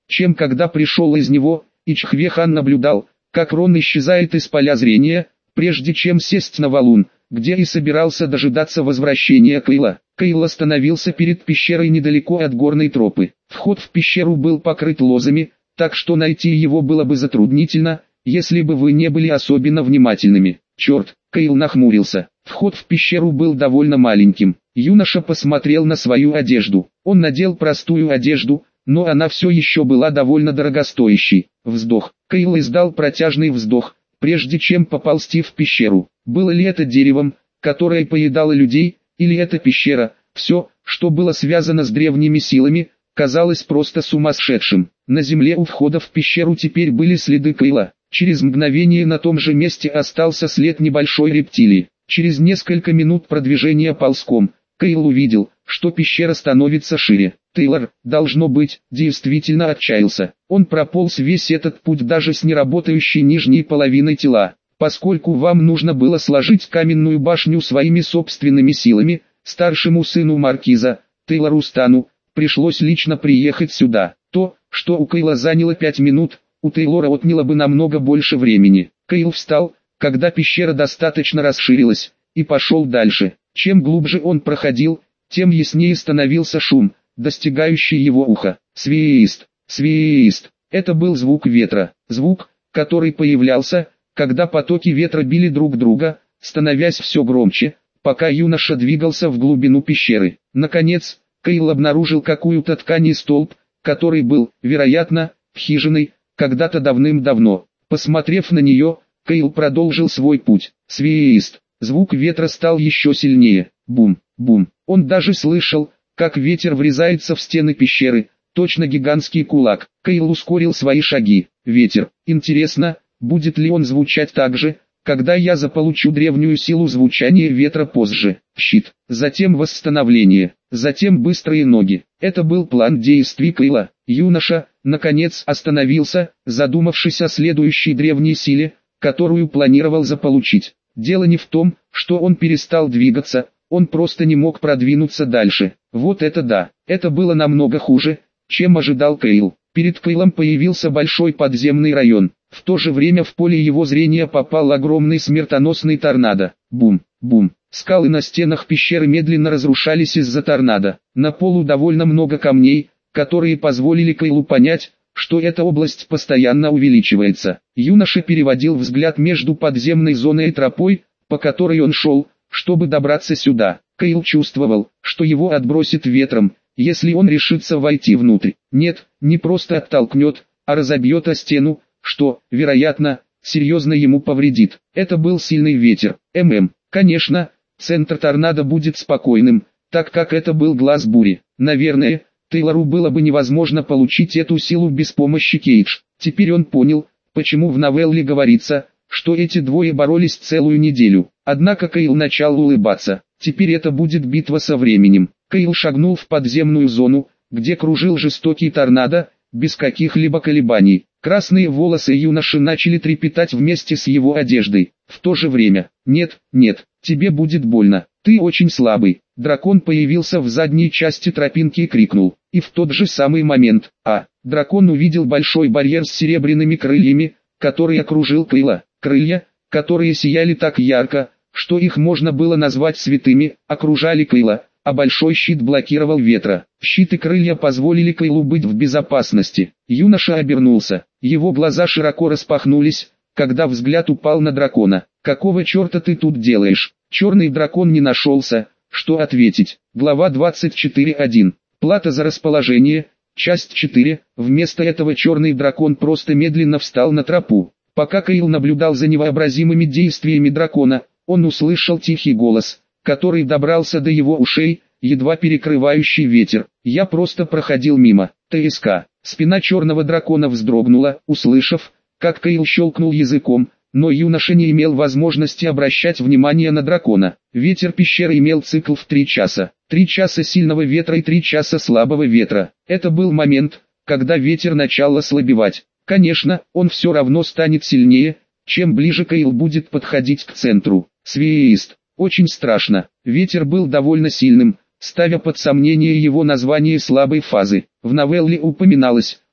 чем когда пришел из него, и Чхвехан наблюдал, как Рон исчезает из поля зрения, прежде чем сесть на валун, где и собирался дожидаться возвращения Кейла. Кейл остановился перед пещерой недалеко от горной тропы. Вход в пещеру был покрыт лозами, так что найти его было бы затруднительно, если бы вы не были особенно внимательными. Черт, Кейл нахмурился. Вход в пещеру был довольно маленьким. Юноша посмотрел на свою одежду. Он надел простую одежду, но она все еще была довольно дорогостоящей. Вздох. Кейл издал протяжный вздох, прежде чем поползти в пещеру. Было ли это деревом, которое поедало людей, или это пещера? Все, что было связано с древними силами, казалось просто сумасшедшим. На земле у входа в пещеру теперь были следы Кейла. Через мгновение на том же месте остался след небольшой рептилии. Через несколько минут продвижения ползком, Кейл увидел, что пещера становится шире. Тейлор, должно быть, действительно отчаялся. Он прополз весь этот путь даже с неработающей нижней половиной тела. Поскольку вам нужно было сложить каменную башню своими собственными силами, старшему сыну маркиза, Тейлору Стану, пришлось лично приехать сюда. То, что у Кейла заняло пять минут, у Тейлора отняло бы намного больше времени. Кейл встал, когда пещера достаточно расширилась, и пошел дальше. Чем глубже он проходил, тем яснее становился шум, достигающий его уха. Свист, свист. Это был звук ветра, звук, который появлялся, когда потоки ветра били друг друга, становясь все громче, пока юноша двигался в глубину пещеры. Наконец, Кейл обнаружил какую-то ткань и столб, который был, вероятно, хижиной, когда-то давным-давно. Посмотрев на нее, Кейл продолжил свой путь. Свист. Звук ветра стал еще сильнее. Бум, бум. Он даже слышал, как ветер врезается в стены пещеры, точно гигантский кулак. Кейл ускорил свои шаги. Ветер. Интересно, будет ли он звучать так же, когда я заполучу древнюю силу звучания ветра позже. Щит. Затем восстановление. Затем быстрые ноги. Это был план действий Кейла. Юноша, наконец, остановился, задумавшись о следующей древней силе, которую планировал заполучить. Дело не в том, что он перестал двигаться, он просто не мог продвинуться дальше. Вот это да, это было намного хуже, чем ожидал Кейл. Перед Кейлом появился большой подземный район. В то же время в поле его зрения попал огромный смертоносный торнадо. Бум, бум. Скалы на стенах пещеры медленно разрушались из-за торнадо. На полу довольно много камней, которые позволили Кейлу понять, что эта область постоянно увеличивается. Юноша переводил взгляд между подземной зоной и тропой, по которой он шел, чтобы добраться сюда. Кейл чувствовал, что его отбросит ветром, если он решится войти внутрь. Нет, не просто оттолкнет, а разобьет о стену, что, вероятно, серьезно ему повредит. Это был сильный ветер. ММ. Конечно, центр торнадо будет спокойным, так как это был глаз бури. Наверное, Тейлору было бы невозможно получить эту силу без помощи Кейдж. Теперь он понял, почему в новелле говорится, что эти двое боролись целую неделю. Однако Кейл начал улыбаться. Теперь это будет битва со временем. Кейл шагнул в подземную зону, где кружил жестокий торнадо, без каких-либо колебаний. Красные волосы юноши начали трепетать вместе с его одеждой. В то же время, нет, нет, тебе будет больно, ты очень слабый. Дракон появился в задней части тропинки и крикнул. И в тот же самый момент, а, дракон увидел большой барьер с серебряными крыльями, который окружил Кейла. Крылья, которые сияли так ярко, что их можно было назвать святыми, окружали Кейла, а большой щит блокировал ветра. Щит и крылья позволили Кейлу быть в безопасности. Юноша обернулся. Его глаза широко распахнулись, когда взгляд упал на дракона. «Какого черта ты тут делаешь?» Черный дракон не нашелся, что ответить. Глава двадцать четыре точка один. Плата за расположение. Часть четыре. Вместо этого черный дракон просто медленно встал на тропу. Пока Кейл наблюдал за невообразимыми действиями дракона, он услышал тихий голос, который добрался до его ушей, едва перекрывающий ветер. «Я просто проходил мимо». ТСК. Спина черного дракона вздрогнула, услышав, как Кейл щелкнул языком, но юноша не имел возможности обращать внимание на дракона. Ветер пещеры имел цикл в три часа. Три часа сильного ветра и три часа слабого ветра. Это был момент, когда ветер начал ослабевать. Конечно, он все равно станет сильнее, чем ближе Кейл будет подходить к центру. Свист. Очень страшно. Ветер был довольно сильным, ставя под сомнение его название слабой фазы. В новелле упоминалось,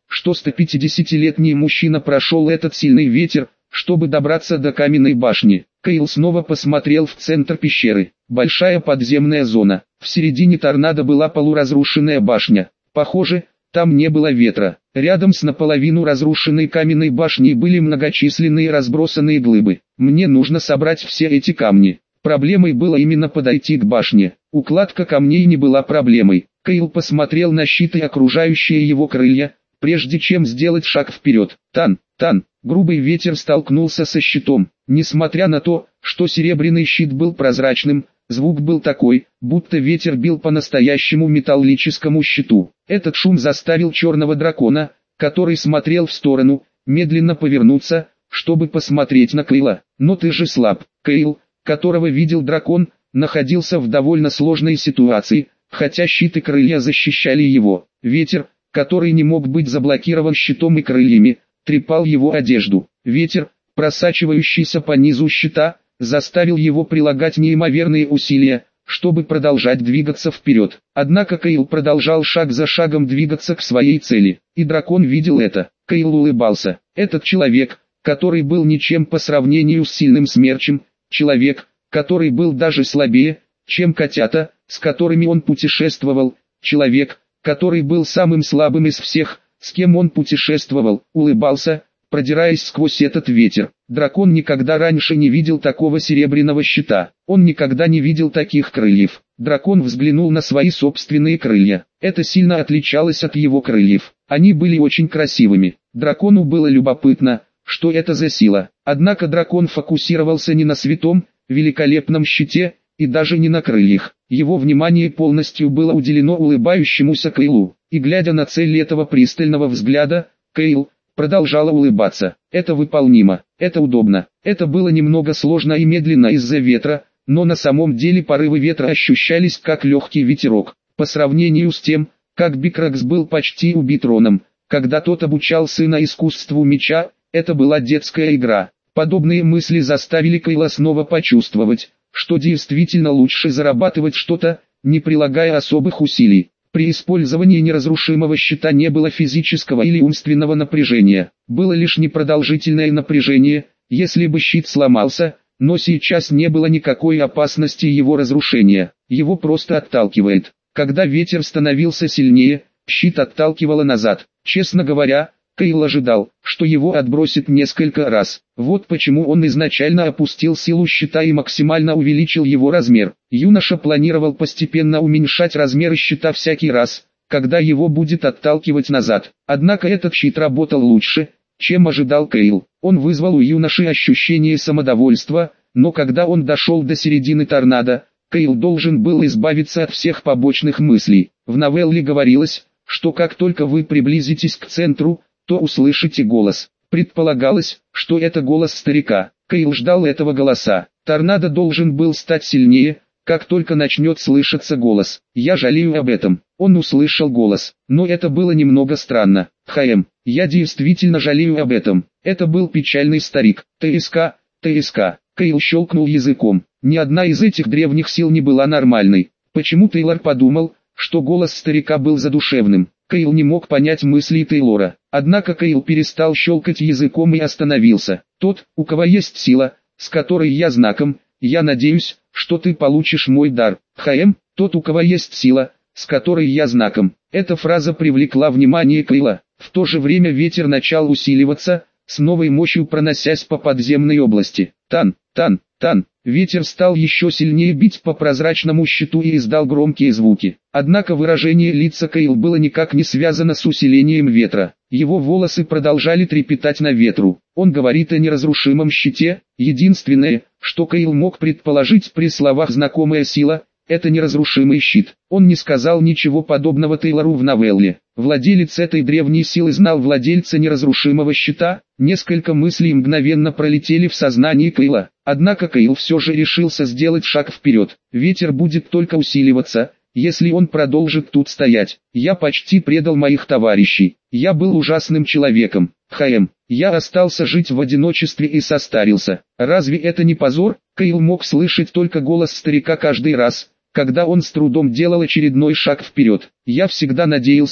что стопятидесятилетний мужчина прошел этот сильный ветер, чтобы добраться до каменной башни. Кайл снова посмотрел в центр пещеры. Большая подземная зона. В середине торнадо была полуразрушенная башня. Похоже, там не было ветра. Рядом с наполовину разрушенной каменной башней были многочисленные разбросанные глыбы. Мне нужно собрать все эти камни. Проблемой было именно подойти к башне. Укладка камней не была проблемой. Кайл посмотрел на щит и окружающие его крылья, прежде чем сделать шаг вперед. Тан, тан, грубый ветер столкнулся со щитом. Несмотря на то, что серебряный щит был прозрачным, звук был такой, будто ветер бил по настоящему металлическому щиту. Этот шум заставил черного дракона, который смотрел в сторону, медленно повернуться, чтобы посмотреть на Кайла. Но ты же слаб. Кайл, которого видел дракон, находился в довольно сложной ситуации, хотя щит и крылья защищали его. Ветер, который не мог быть заблокирован щитом и крыльями, трепал его одежду. Ветер, просачивающийся по низу щита, заставил его прилагать неимоверные усилия, чтобы продолжать двигаться вперед. Однако Кайл продолжал шаг за шагом двигаться к своей цели, и дракон видел это. Кайл улыбался. Этот человек, который был ничем по сравнению с сильным смерчем, человек, который был даже слабее, чем котята, с которыми он путешествовал, человек, который был самым слабым из всех, с кем он путешествовал, улыбался, продираясь сквозь этот ветер. Дракон никогда раньше не видел такого серебряного щита. Он никогда не видел таких крыльев. Дракон взглянул на свои собственные крылья. Это сильно отличалось от его крыльев. Они были очень красивыми. Дракону было любопытно, что это за сила. Однако дракон фокусировался не на святом, великолепном щите, и даже не на крыльях. Его внимание полностью было уделено улыбающемуся Кайлу. И глядя на цель этого пристального взгляда, Кайл продолжала улыбаться. Это выполнимо, это удобно. Это было немного сложно и медленно из-за ветра, но на самом деле порывы ветра ощущались как легкий ветерок. По сравнению с тем, как Бикракс был почти убит Роном, когда тот обучал сына искусству меча, это была детская игра. Подобные мысли заставили Кайла снова почувствовать, что действительно лучше зарабатывать что-то, не прилагая особых усилий. При использовании неразрушимого щита не было физического или умственного напряжения, было лишь непродолжительное напряжение, если бы щит сломался, но сейчас не было никакой опасности его разрушения, его просто отталкивает. Когда ветер становился сильнее, щит отталкивало назад. Честно говоря, Кайл ожидал, что его отбросит несколько раз. Вот почему он изначально опустил силу щита и максимально увеличил его размер. Юноша планировал постепенно уменьшать размеры щита всякий раз, когда его будет отталкивать назад. Однако этот щит работал лучше, чем ожидал Кайл. Он вызвал у юноши ощущение самодовольства, но когда он дошел до середины торнадо, Кайл должен был избавиться от всех побочных мыслей. В новелле говорилось, что как только вы приблизитесь к центру, то услышите голос. Предполагалось, что это голос старика. Кайл ждал этого голоса. Торнадо должен был стать сильнее, как только начнет слышаться голос. Я жалею об этом. Он услышал голос, но это было немного странно. Хаем, я действительно жалею об этом. Это был печальный старик. ТСК, ТСК. Кайл щелкнул языком. Ни одна из этих древних сил не была нормальной. Почему Тейлор подумал, что голос старика был задушевным? Кайл не мог понять мысли Тейлора. Однако Кайл перестал щелкать языком и остановился. Тот, у кого есть сила, с которой я знаком, я надеюсь, что ты получишь мой дар. Хаем, тот, у кого есть сила, с которой я знаком. Эта фраза привлекла внимание Кайла. В то же время ветер начал усиливаться, с новой мощью проносясь по подземной области. Тан, тан, тан. Ветер стал еще сильнее бить по прозрачному щиту и издал громкие звуки. Однако выражение лица Кайл было никак не связано с усилением ветра. Его волосы продолжали трепетать на ветру. Он говорит о неразрушимом щите. Единственное, что Кайл мог предположить при словах «знакомая сила», это неразрушимый щит. Он не сказал ничего подобного Тейлору в новелле. Владелец этой древней силы знал владельца неразрушимого щита. Несколько мыслей мгновенно пролетели в сознании Кайла. Однако Кайл все же решился сделать шаг вперед. Ветер будет только усиливаться, если он продолжит тут стоять. Я почти предал моих товарищей. Я был ужасным человеком. Хаем, я остался жить в одиночестве и состарился. Разве это не позор? Кайл мог слышать только голос старика каждый раз, когда он с трудом делал очередной шаг вперед. Я всегда надеялся,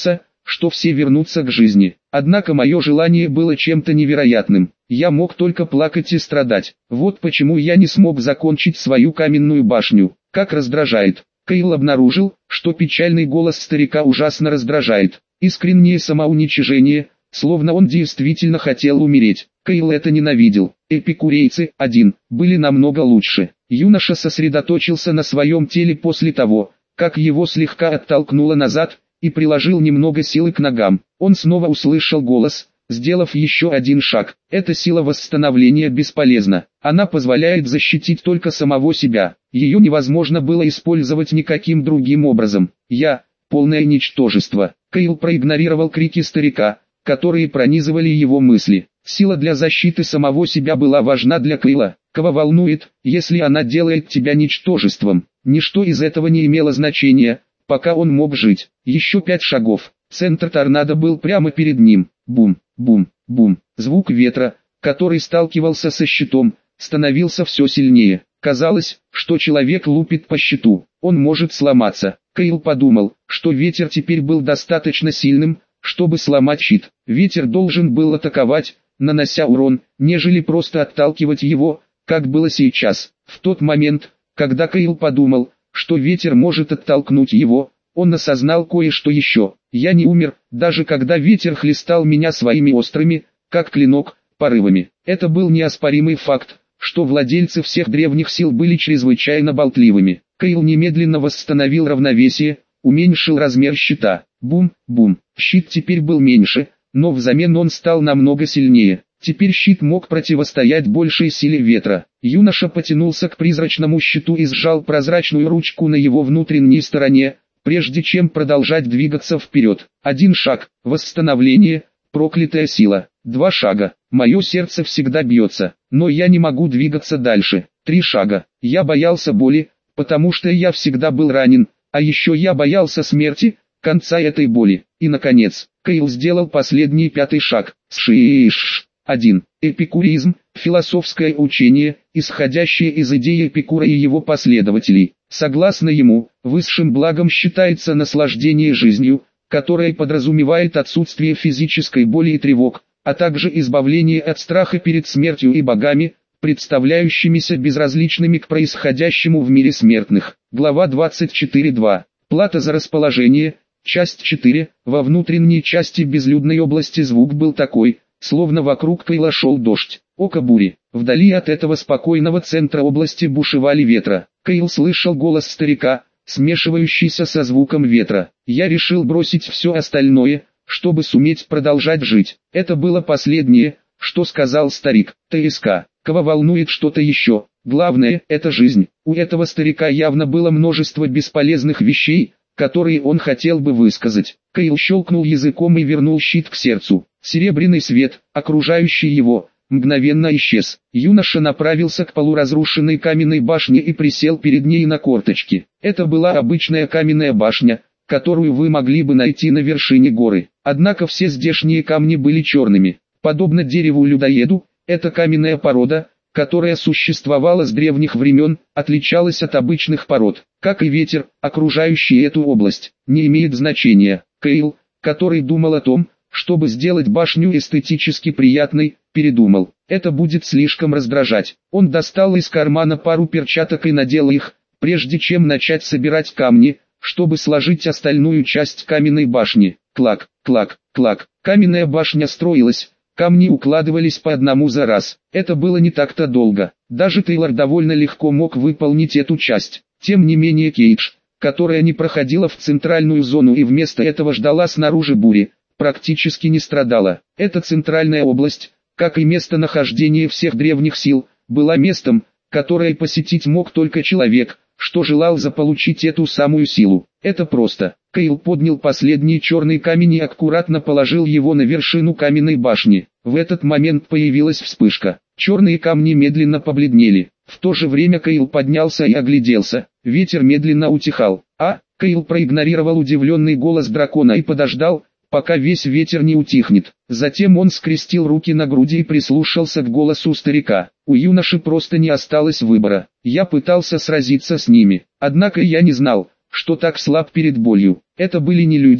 что все вернутся к жизни. Однако мое желание было чем-то невероятным. Я мог только плакать и страдать. Вот почему я не смог закончить свою каменную башню. Как раздражает. Кайл обнаружил, что печальный голос старика ужасно раздражает. Искреннее самоуничижение, словно он действительно хотел умереть. Кайл это ненавидел. Эпикурейцы, один, были намного лучше. Юноша сосредоточился на своем теле после того, как его слегка оттолкнуло назад, и приложил немного силы к ногам. Он снова услышал голос, сделав еще один шаг. Эта сила восстановления бесполезна. Она позволяет защитить только самого себя. Ее невозможно было использовать никаким другим образом. Я – полное ничтожество. Кайл проигнорировал крики старика, которые пронизывали его мысли. Сила для защиты самого себя была важна для Кайла. Кого волнует, если она делает тебя ничтожеством? Ничто из этого не имело значения, пока он мог жить. Еще пять шагов. Центр торнадо был прямо перед ним. Бум, бум, бум. Звук ветра, который сталкивался со щитом, становился все сильнее. Казалось, что человек лупит по щиту. Он может сломаться. Кайл подумал, что ветер теперь был достаточно сильным, чтобы сломать щит. Ветер должен был атаковать, нанося урон, нежели просто отталкивать его, как было сейчас. В тот момент, когда Кайл подумал, что ветер может оттолкнуть его, он осознал кое-что еще. Я не умер, даже когда ветер хлестал меня своими острыми, как клинок, порывами. Это был неоспоримый факт, что владельцы всех древних сил были чрезвычайно болтливыми. Кайл немедленно восстановил равновесие, уменьшил размер щита. Бум-бум. Щит теперь был меньше, но взамен он стал намного сильнее. Теперь щит мог противостоять большей силе ветра. Юноша потянулся к призрачному щиту и сжал прозрачную ручку на его внутренней стороне, прежде чем продолжать двигаться вперед. Один шаг. Восстановление. Проклятая сила. Два шага. Мое сердце всегда бьется, но я не могу двигаться дальше. Три шага. Я боялся боли, потому что я всегда был ранен, а еще я боялся смерти, конца этой боли. И наконец, Кайл сделал последний пятый шаг. Сшиш. один. Эпикуризм – философское учение, исходящее из идеи Эпикура и его последователей. Согласно ему, высшим благом считается наслаждение жизнью, которое подразумевает отсутствие физической боли и тревог, а также избавление от страха перед смертью и богами, представляющимися безразличными к происходящему в мире смертных. Глава двадцать четыре точка два. Плата за расположение. Часть четыре. Во внутренней части безлюдной области звук был такой, словно вокруг Кайла шел дождь. Око бури. Вдали от этого спокойного центра области бушевали ветра. Кайл слышал голос старика, смешивающийся со звуком ветра. Я решил бросить все остальное, чтобы суметь продолжать жить. Это было последнее, что сказал старик. ТСК. Кого волнует что-то еще? Главное, это жизнь. У этого старика явно было множество бесполезных вещей, которые он хотел бы высказать. Кайл щелкнул языком и вернул щит к сердцу. Серебряный свет, окружающий его, мгновенно исчез. Юноша направился к полуразрушенной каменной башне и присел перед ней на корточки. Это была обычная каменная башня, которую вы могли бы найти на вершине горы. Однако все здешние камни были черными. Подобно дереву-людоеду, эта каменная порода, которая существовала с древних времен, отличалась от обычных пород. Как и ветер, окружающий эту область, не имеет значения. Кайл, который думал о том, чтобы сделать башню эстетически приятной, передумал. Это будет слишком раздражать. Он достал из кармана пару перчаток и надел их, прежде чем начать собирать камни, чтобы сложить остальную часть каменной башни. Клак, клак, клак. Каменная башня строилась, камни укладывались по одному за раз. Это было не так-то долго. Даже Тейлор довольно легко мог выполнить эту часть. Тем не менее Кейдж, которая не проходила в центральную зону и вместо этого ждала снаружи бури, практически не страдала. Эта центральная область, как и местонахождение всех древних сил, была местом, которое посетить мог только человек, что желал заполучить эту самую силу. Это просто. Кайл поднял последний черный камень и аккуратно положил его на вершину каменной башни. В этот момент появилась вспышка. Черные камни медленно побледнели. В то же время Кайл поднялся и огляделся. Ветер медленно утихал. А, Кайл проигнорировал удивленный голос дракона и подождал, пока весь ветер не утихнет. Затем он скрестил руки на груди и прислушался к голосу старика. У юноши просто не осталось выбора. Я пытался сразиться с ними. Однако я не знал, что так слаб перед болью. Это были не люди,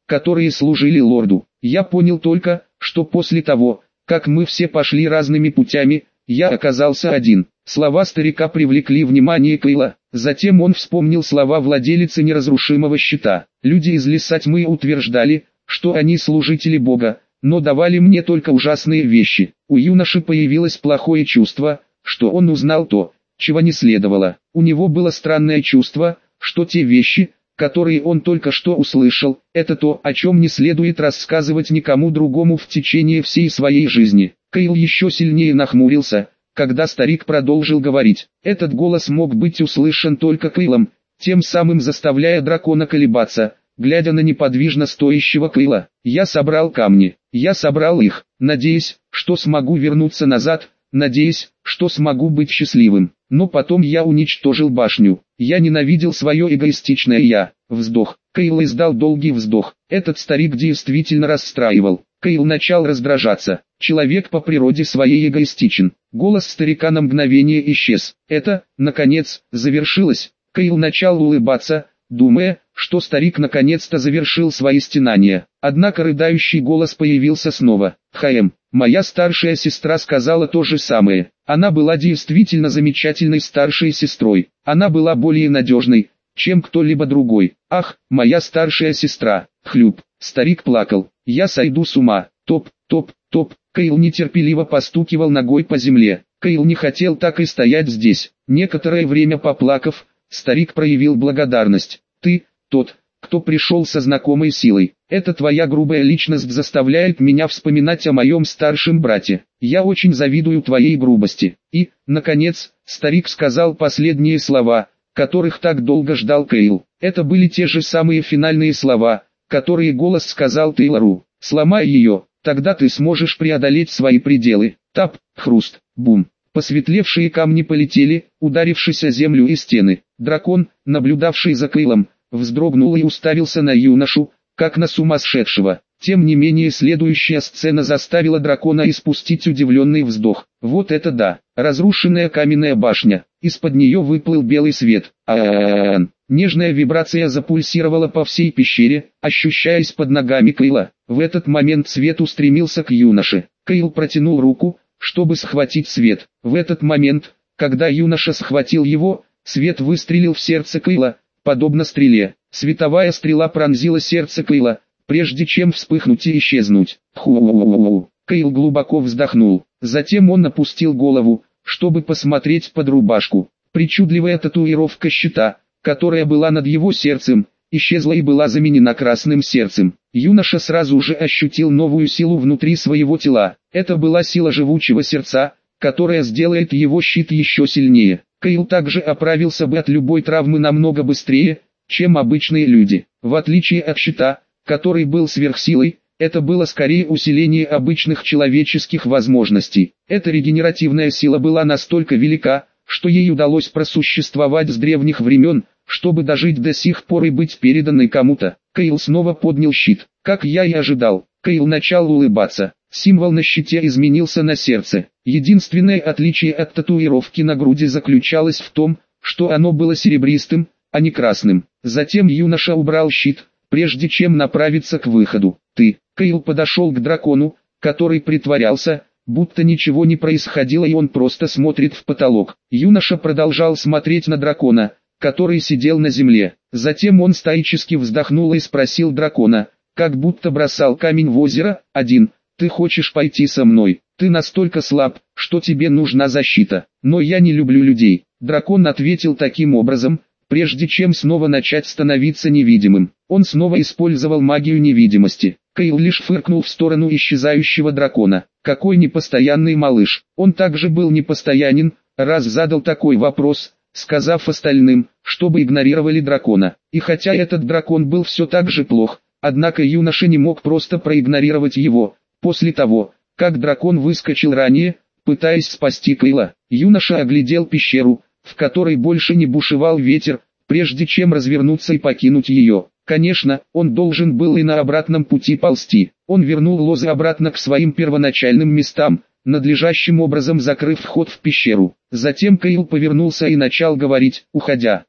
которые служили лорду. Я понял только, что после того, как мы все пошли разными путями, я оказался один. Слова старика привлекли внимание Кейла. Затем он вспомнил слова владелицы неразрушимого щита. Люди из леса тьмы утверждали, что они служители Бога, но давали мне только ужасные вещи. У юноши появилось плохое чувство, что он узнал то, чего не следовало. У него было странное чувство, что те вещи, которые он только что услышал, это то, о чем не следует рассказывать никому другому в течение всей своей жизни. Кейл еще сильнее нахмурился, когда старик продолжил говорить. Этот голос мог быть услышан только Кейлом, тем самым заставляя дракона колебаться, глядя на неподвижно стоящего Кейла. Я собрал камни, я собрал их, надеясь, что смогу вернуться назад, надеясь, что смогу быть счастливым. Но потом я уничтожил башню. Я ненавидел свое эгоистичное «я». Вздох. Кейл издал долгий вздох. Этот старик действительно расстраивал. Кейл начал раздражаться. Человек по природе своей эгоистичен. Голос старика на мгновение исчез. Это, наконец, завершилось. Кейл начал улыбаться, думая, что старик наконец-то завершил свои стенания. Однако рыдающий голос появился снова. «Хаэм, моя старшая сестра сказала то же самое. Она была действительно замечательной старшей сестрой. Она была более надежной, чем кто-либо другой. Ах, моя старшая сестра!» Хлюп. Старик плакал. «Я сойду с ума. Топ, топ, топ». Кейл нетерпеливо постукивал ногой по земле. Кейл не хотел так и стоять здесь. Некоторое время поплакав, старик проявил благодарность. «Ты, тот, кто пришел со знакомой силой. Эта твоя грубая личность заставляет меня вспоминать о моем старшем брате. Я очень завидую твоей грубости». И, наконец, старик сказал последние слова, которых так долго ждал Кейл. Это были те же самые финальные слова, которые голос сказал Тейлору. «Сломай ее, тогда ты сможешь преодолеть свои пределы». Тап, хруст, бум. Посветлевшие камни полетели, ударившись о землю и стены. Дракон, наблюдавший за Кейлом, вздрогнул и уставился на юношу, как на сумасшедшего. Тем не менее следующая сцена заставила дракона испустить удивленный вздох. Вот это да! Разрушенная каменная башня. Из-под нее выплыл белый свет. А-а-а-а-а. Нежная вибрация запульсировала по всей пещере, ощущаясь под ногами Кейла. В этот момент свет устремился к юноше. Кейл протянул руку, чтобы схватить свет. В этот момент, когда юноша схватил его, свет выстрелил в сердце Кейла, подобно стреле. Световая стрела пронзила сердце Кейла, прежде чем вспыхнуть и исчезнуть. Ху-у-у-у. Кейл глубоко вздохнул. Затем он опустил голову, чтобы посмотреть под рубашку. Причудливая татуировка щита, которая была над его сердцем, исчезла и была заменена красным сердцем. Юноша сразу же ощутил новую силу внутри своего тела. Это была сила живучего сердца, которая сделает его щит еще сильнее. Кейл также оправился бы от любой травмы намного быстрее, чем обычные люди. В отличие от щита, который был сверхсилой, это было скорее усиление обычных человеческих возможностей. Эта регенеративная сила была настолько велика, что ей удалось просуществовать с древних времен, чтобы дожить до сих пор и быть переданной кому-то. Кейл снова поднял щит. Как я и ожидал, Кейл начал улыбаться. Символ на щите изменился на сердце. Единственное отличие от татуировки на груди заключалось в том, что оно было серебристым, а не красным. Затем юноша убрал щит, прежде чем направиться к выходу. «Ты». Кейл подошел к дракону, который притворялся, будто ничего не происходило и он просто смотрит в потолок. Юноша продолжал смотреть на дракона, который сидел на земле. Затем он стоически вздохнул и спросил дракона, как будто бросал камень в озеро: «Один, ты хочешь пойти со мной? Ты настолько слаб, что тебе нужна защита». «Но я не люблю людей». Дракон ответил таким образом, прежде чем снова начать становиться невидимым. Он снова использовал магию невидимости. Кейл лишь фыркнул в сторону исчезающего дракона. Какой непостоянный малыш. Он также был непостоянен, раз задал такой вопрос, сказав остальным, чтобы игнорировали дракона. И хотя этот дракон был все так же плох, однако юноша не мог просто проигнорировать его. После того, как дракон выскочил ранее, пытаясь спасти Кейла, юноша оглядел пещеру, в которой больше не бушевал ветер, прежде чем развернуться и покинуть ее. Конечно, он должен был и на обратном пути ползти. Он вернул лозы обратно к своим первоначальным местам, надлежащим образом закрыв вход в пещеру. Затем Кейл повернулся и начал говорить, уходя.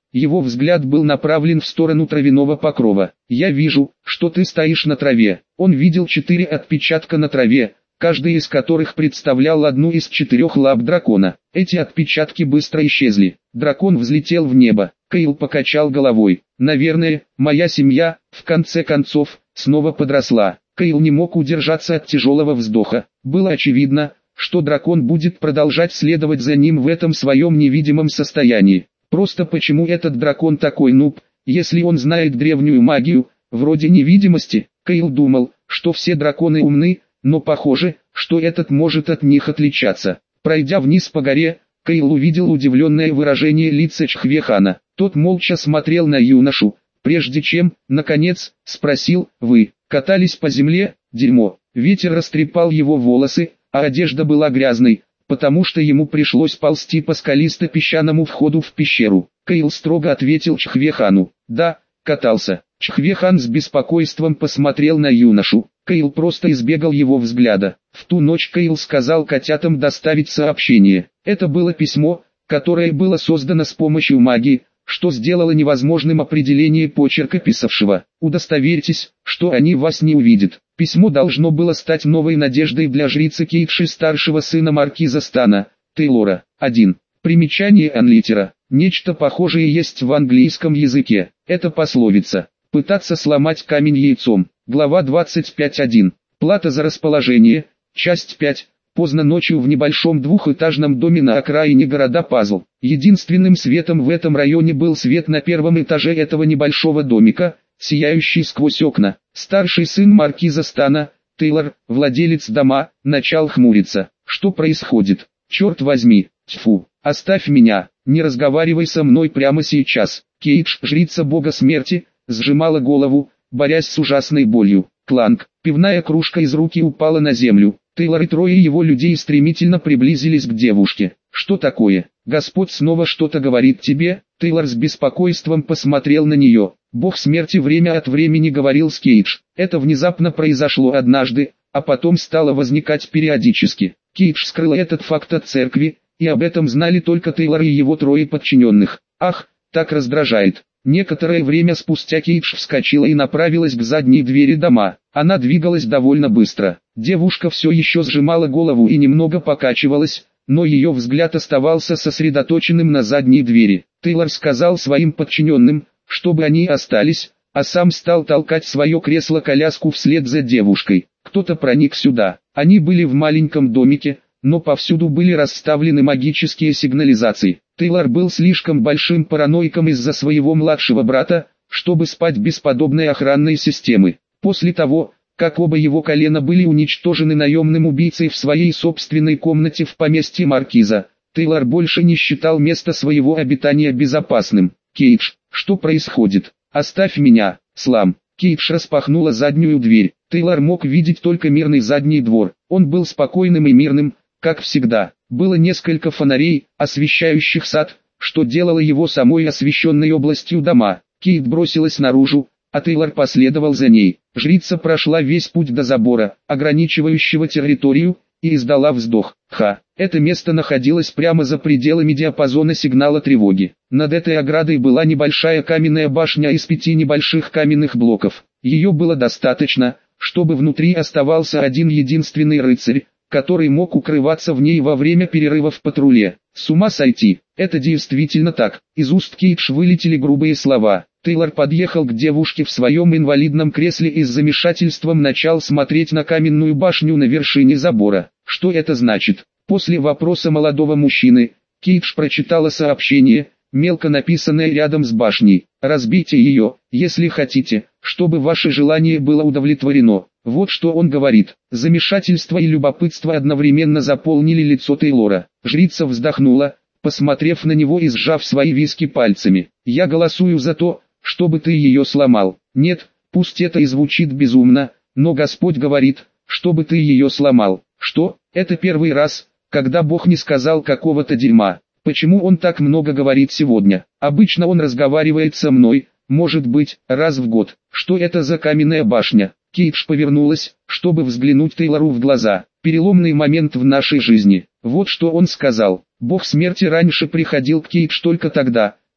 Его взгляд был направлен в сторону травяного покрова. «Я вижу, что ты стоишь на траве». Он видел четыре отпечатка на траве, каждый из которых представлял одну из четырех лап дракона. Эти отпечатки быстро исчезли. Дракон взлетел в небо. Кейл покачал головой. «Наверное, моя семья, в конце концов, снова подросла». Кейл не мог удержаться от тяжелого вздоха. Было очевидно, что дракон будет продолжать следовать за ним в этом своем невидимом состоянии. Просто почему этот дракон такой нуб, если он знает древнюю магию, вроде невидимости? Кейл думал, что все драконы умны, но похоже, что этот может от них отличаться. Пройдя вниз по горе, Кейл увидел удивленное выражение лица Чхвехана. Тот молча смотрел на юношу, прежде чем, наконец, спросил: «Вы катались по земле?» «Дерьмо». Ветер растрепал его волосы, а одежда была грязной, потому что ему пришлось ползти по скалисто-песчаному входу в пещеру. Кейл строго ответил Чхвехану: «Да, катался». Чхвехан с беспокойством посмотрел на юношу. Кейл просто избегал его взгляда. В ту ночь Кейл сказал котятам доставить сообщение. Это было письмо, которое было создано с помощью магии, что сделало невозможным определение почерка писавшего. Удостоверьтесь, что они вас не увидят. Письмо должно было стать новой надеждой для жрицы Кейтши, старшего сына маркиза Стана, Тейлора. один. Примечание Анлитера. Нечто похожее есть в английском языке. Это пословица. Пытаться сломать камень яйцом. Глава двадцать пять один. Плата за расположение. Часть пять. Поздно ночью в небольшом двухэтажном доме на окраине города Пазл. Единственным светом в этом районе был свет на первом этаже этого небольшого домика, сияющий сквозь окна. Старший сын маркиза Стана, Тейлор, владелец дома, начал хмуриться. «Что происходит? Черт возьми, тьфу, оставь меня, не разговаривай со мной прямо сейчас». Кейдж, жрица бога смерти, сжимала голову, борясь с ужасной болью. Кланг, пивная кружка из руки упала на землю. Тейлор и трое его людей стремительно приблизились к девушке. «Что такое? Господь снова что-то говорит тебе?» Тейлор с беспокойством посмотрел на нее. Бог смерти время от времени говорил с Кейдж. Это внезапно произошло однажды, а потом стало возникать периодически. Кейдж скрыл этот факт от церкви, и об этом знали только Тейлор и его трое подчиненных. «Ах, так раздражает». Некоторое время спустя Кейдж вскочила и направилась к задней двери дома. Она двигалась довольно быстро. Девушка все еще сжимала голову и немного покачивалась, но ее взгляд оставался сосредоточенным на задней двери. Тейлор сказал своим подчиненным, чтобы они остались, а сам стал толкать свое кресло-коляску вслед за девушкой. Кто-то проник сюда. Они были в маленьком домике, но повсюду были расставлены магические сигнализации. Тейлор был слишком большим параноиком из-за своего младшего брата, чтобы спать без подобной охранной системы. После того, как оба его колена были уничтожены наемным убийцей в своей собственной комнате в поместье маркиза, Тейлор больше не считал место своего обитания безопасным. «Кейдж, что происходит? Оставь меня, Слам». Кейдж распахнула заднюю дверь. Тейлор мог видеть только мирный задний двор. Он был спокойным и мирным, как всегда. Было несколько фонарей, освещающих сад, что делало его самой освещенной областью дома. Кейт бросилась наружу, а Тейлор последовал за ней. Жрица прошла весь путь до забора, ограничивающего территорию, и издала вздох. Ха, это место находилось прямо за пределами диапазона сигнала тревоги. Над этой оградой была небольшая каменная башня из пяти небольших каменных блоков. Ее было достаточно, чтобы внутри оставался один единственный рыцарь, который мог укрываться в ней во время перерыва в патруле. С ума сойти, это действительно так. Из уст Кейдж вылетели грубые слова. Тейлор подъехал к девушке в своем инвалидном кресле и с замешательством начал смотреть на каменную башню на вершине забора. Что это значит? После вопроса молодого мужчины, Кейдж прочитала сообщение, мелко написанное рядом с башней. «Разбейте ее, если хотите, чтобы ваше желание было удовлетворено». Вот что он говорит. Замешательство и любопытство одновременно заполнили лицо Тейлора. Жрица вздохнула, посмотрев на него и сжав свои виски пальцами. «Я голосую за то, чтобы ты ее сломал. Нет, пусть это и звучит безумно, но Господь говорит, чтобы ты ее сломал». Что? Это первый раз, когда Бог не сказал какого-то дерьма. Почему он так много говорит сегодня? Обычно он разговаривает со мной, может быть, раз в год. Что это за каменная башня? Кейдж повернулась, чтобы взглянуть Тейлору в глаза. Переломный момент в нашей жизни. Вот что он сказал. Бог смерти раньше приходил к Кейдж только тогда,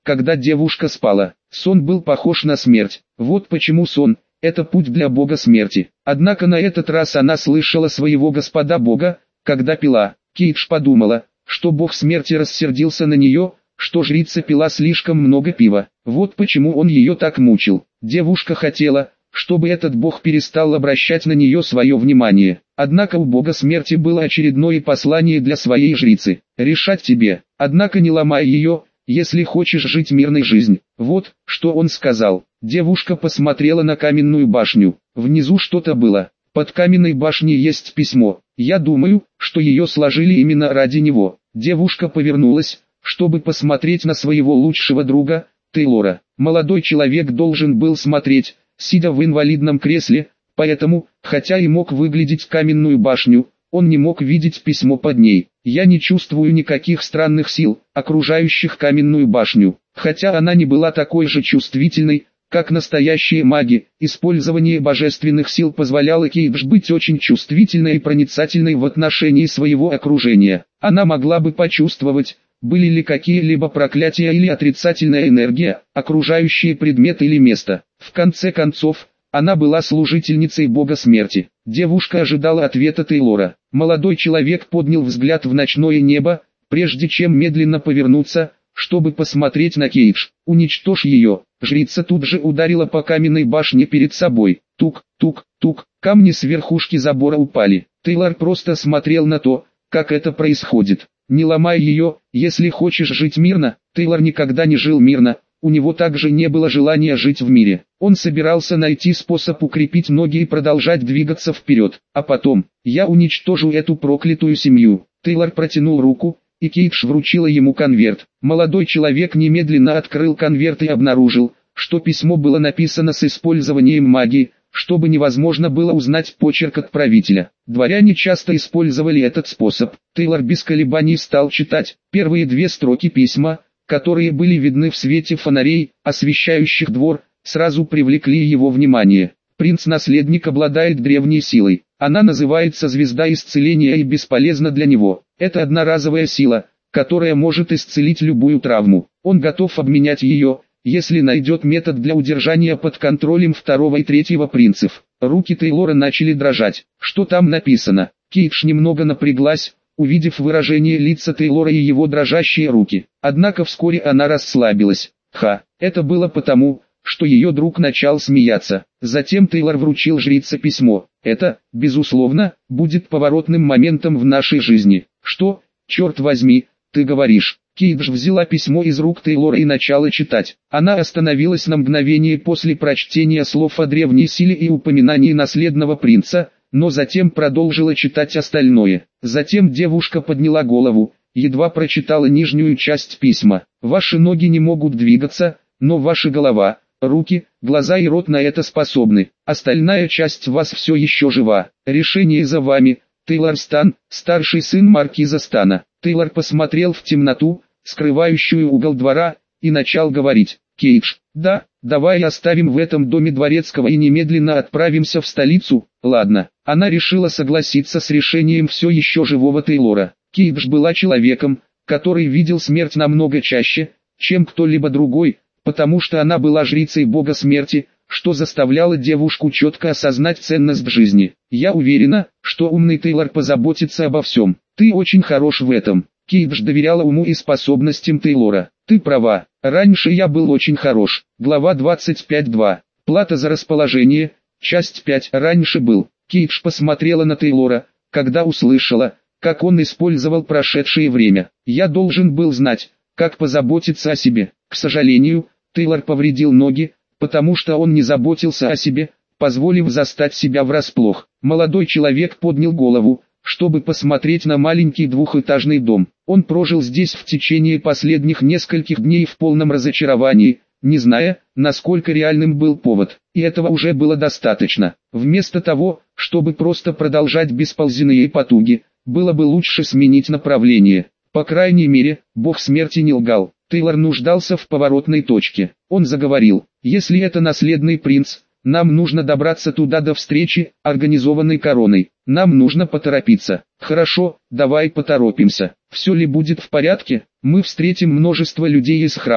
когда девушка спала. Сон был похож на смерть. Вот почему сон – это путь для бога смерти. Однако на этот раз она слышала своего господа бога, когда пила. Кейдж подумала, что бог смерти рассердился на нее, что жрица пила слишком много пива. Вот почему он ее так мучил. Девушка хотела, чтобы этот бог перестал обращать на нее свое внимание. Однако у бога смерти было очередное послание для своей жрицы. Решать тебе, однако не ломай ее, если хочешь жить мирной жизнью. Вот, что он сказал. Девушка посмотрела на каменную башню. Внизу что-то было. Под каменной башней есть письмо. Я думаю, что ее сложили именно ради него. Девушка повернулась, чтобы посмотреть на своего лучшего друга, Тейлора. Молодой человек должен был смотреть, сидя в инвалидном кресле, поэтому, хотя и мог выглядеть каменную башню, он не мог видеть письмо под ней. Я не чувствую никаких странных сил, окружающих каменную башню. Хотя она не была такой же чувствительной, как настоящие маги, использование божественных сил позволяло Кейдж быть очень чувствительной и проницательной в отношении своего окружения. Она могла бы почувствовать, были ли какие-либо проклятия или отрицательная энергия, окружающие предмет или место. В конце концов, она была служительницей бога смерти. Девушка ожидала ответа Тейлора. Молодой человек поднял взгляд в ночное небо, прежде чем медленно повернуться, чтобы посмотреть на Кейдж. «Уничтожь ее!» Жрица тут же ударила по каменной башне перед собой. Тук, тук, тук, камни с верхушки забора упали. Тейлор просто смотрел на то, как это происходит. «Не ломай ее, если хочешь жить мирно». Тейлор никогда не жил мирно, у него также не было желания жить в мире. Он собирался найти способ укрепить ноги и продолжать двигаться вперед. А потом, я уничтожу эту проклятую семью. Тейлор протянул руку, и Кейдж вручила ему конверт. Молодой человек немедленно открыл конверт и обнаружил, что письмо было написано с использованием магии, чтобы невозможно было узнать почерк отправителя. Дворяне часто использовали этот способ. Тейлор без колебаний стал читать. Первые две строки письма, которые были видны в свете фонарей, освещающих двор, сразу привлекли его внимание. Принц-наследник обладает древней силой. Она называется звезда исцеления и бесполезна для него. Это одноразовая сила, которая может исцелить любую травму. Он готов обменять ее, если найдет метод для удержания под контролем второго и третьего принцев. Руки Тейлора начали дрожать. Что там написано? Кейдж немного напряглась, увидев выражение лица Тейлора и его дрожащие руки. Однако вскоре она расслабилась. Ха, это было потому, что ее друг начал смеяться. Затем Тейлор вручил жрице письмо. Это, безусловно, будет поворотным моментом в нашей жизни. Что, черт возьми, ты говоришь? Кейдж взяла письмо из рук Тейлора и начала читать. Она остановилась на мгновение после прочтения слов о древней силе и упоминании наследного принца, но затем продолжила читать остальное. Затем девушка подняла голову, едва прочитала нижнюю часть письма. Ваши ноги не могут двигаться, но ваша голова, руки, глаза и рот на это способны. Остальная часть вас все еще жива. Решение за вами. Тейлор Стан, старший сын маркиза Стана. Тейлор посмотрел в темноту, скрывающую угол двора, и начал говорить. Кейдж, да, давай оставим в этом доме дворецкого и немедленно отправимся в столицу. Ладно. Она решила согласиться с решением все еще живого Тейлора. Кейдж была человеком, который видел смерть намного чаще, чем кто-либо другой, потому что она была жрицей бога смерти, что заставляло девушку четко осознать ценность жизни. Я уверена, что умный Тейлор позаботится обо всем. Ты очень хорош в этом. Кейдж доверяла уму и способностям Тейлора. Ты права, раньше я был очень хорош. Глава двадцать пять два. Плата за расположение. Часть пять. Раньше был. Кейдж посмотрела на Тейлора, когда услышала, как он использовал прошедшее время. Я должен был знать, как позаботиться о себе. К сожалению, Тейлор повредил ноги, потому что он не заботился о себе, позволив застать себя врасплох. Молодой человек поднял голову, чтобы посмотреть на маленький двухэтажный дом. Он прожил здесь в течение последних нескольких дней в полном разочаровании, не зная, насколько реальным был повод. И этого уже было достаточно. Вместо того, чтобы просто продолжать бесполезные потуги, было бы лучше сменить направление. По крайней мере, бог смерти не лгал. Тейлор нуждался в поворотной точке. Он заговорил. Если это наследный принц, нам нужно добраться туда до встречи, организованной короной. Нам нужно поторопиться. Хорошо, давай поторопимся. Все ли будет в порядке? Мы встретим множество людей из храма,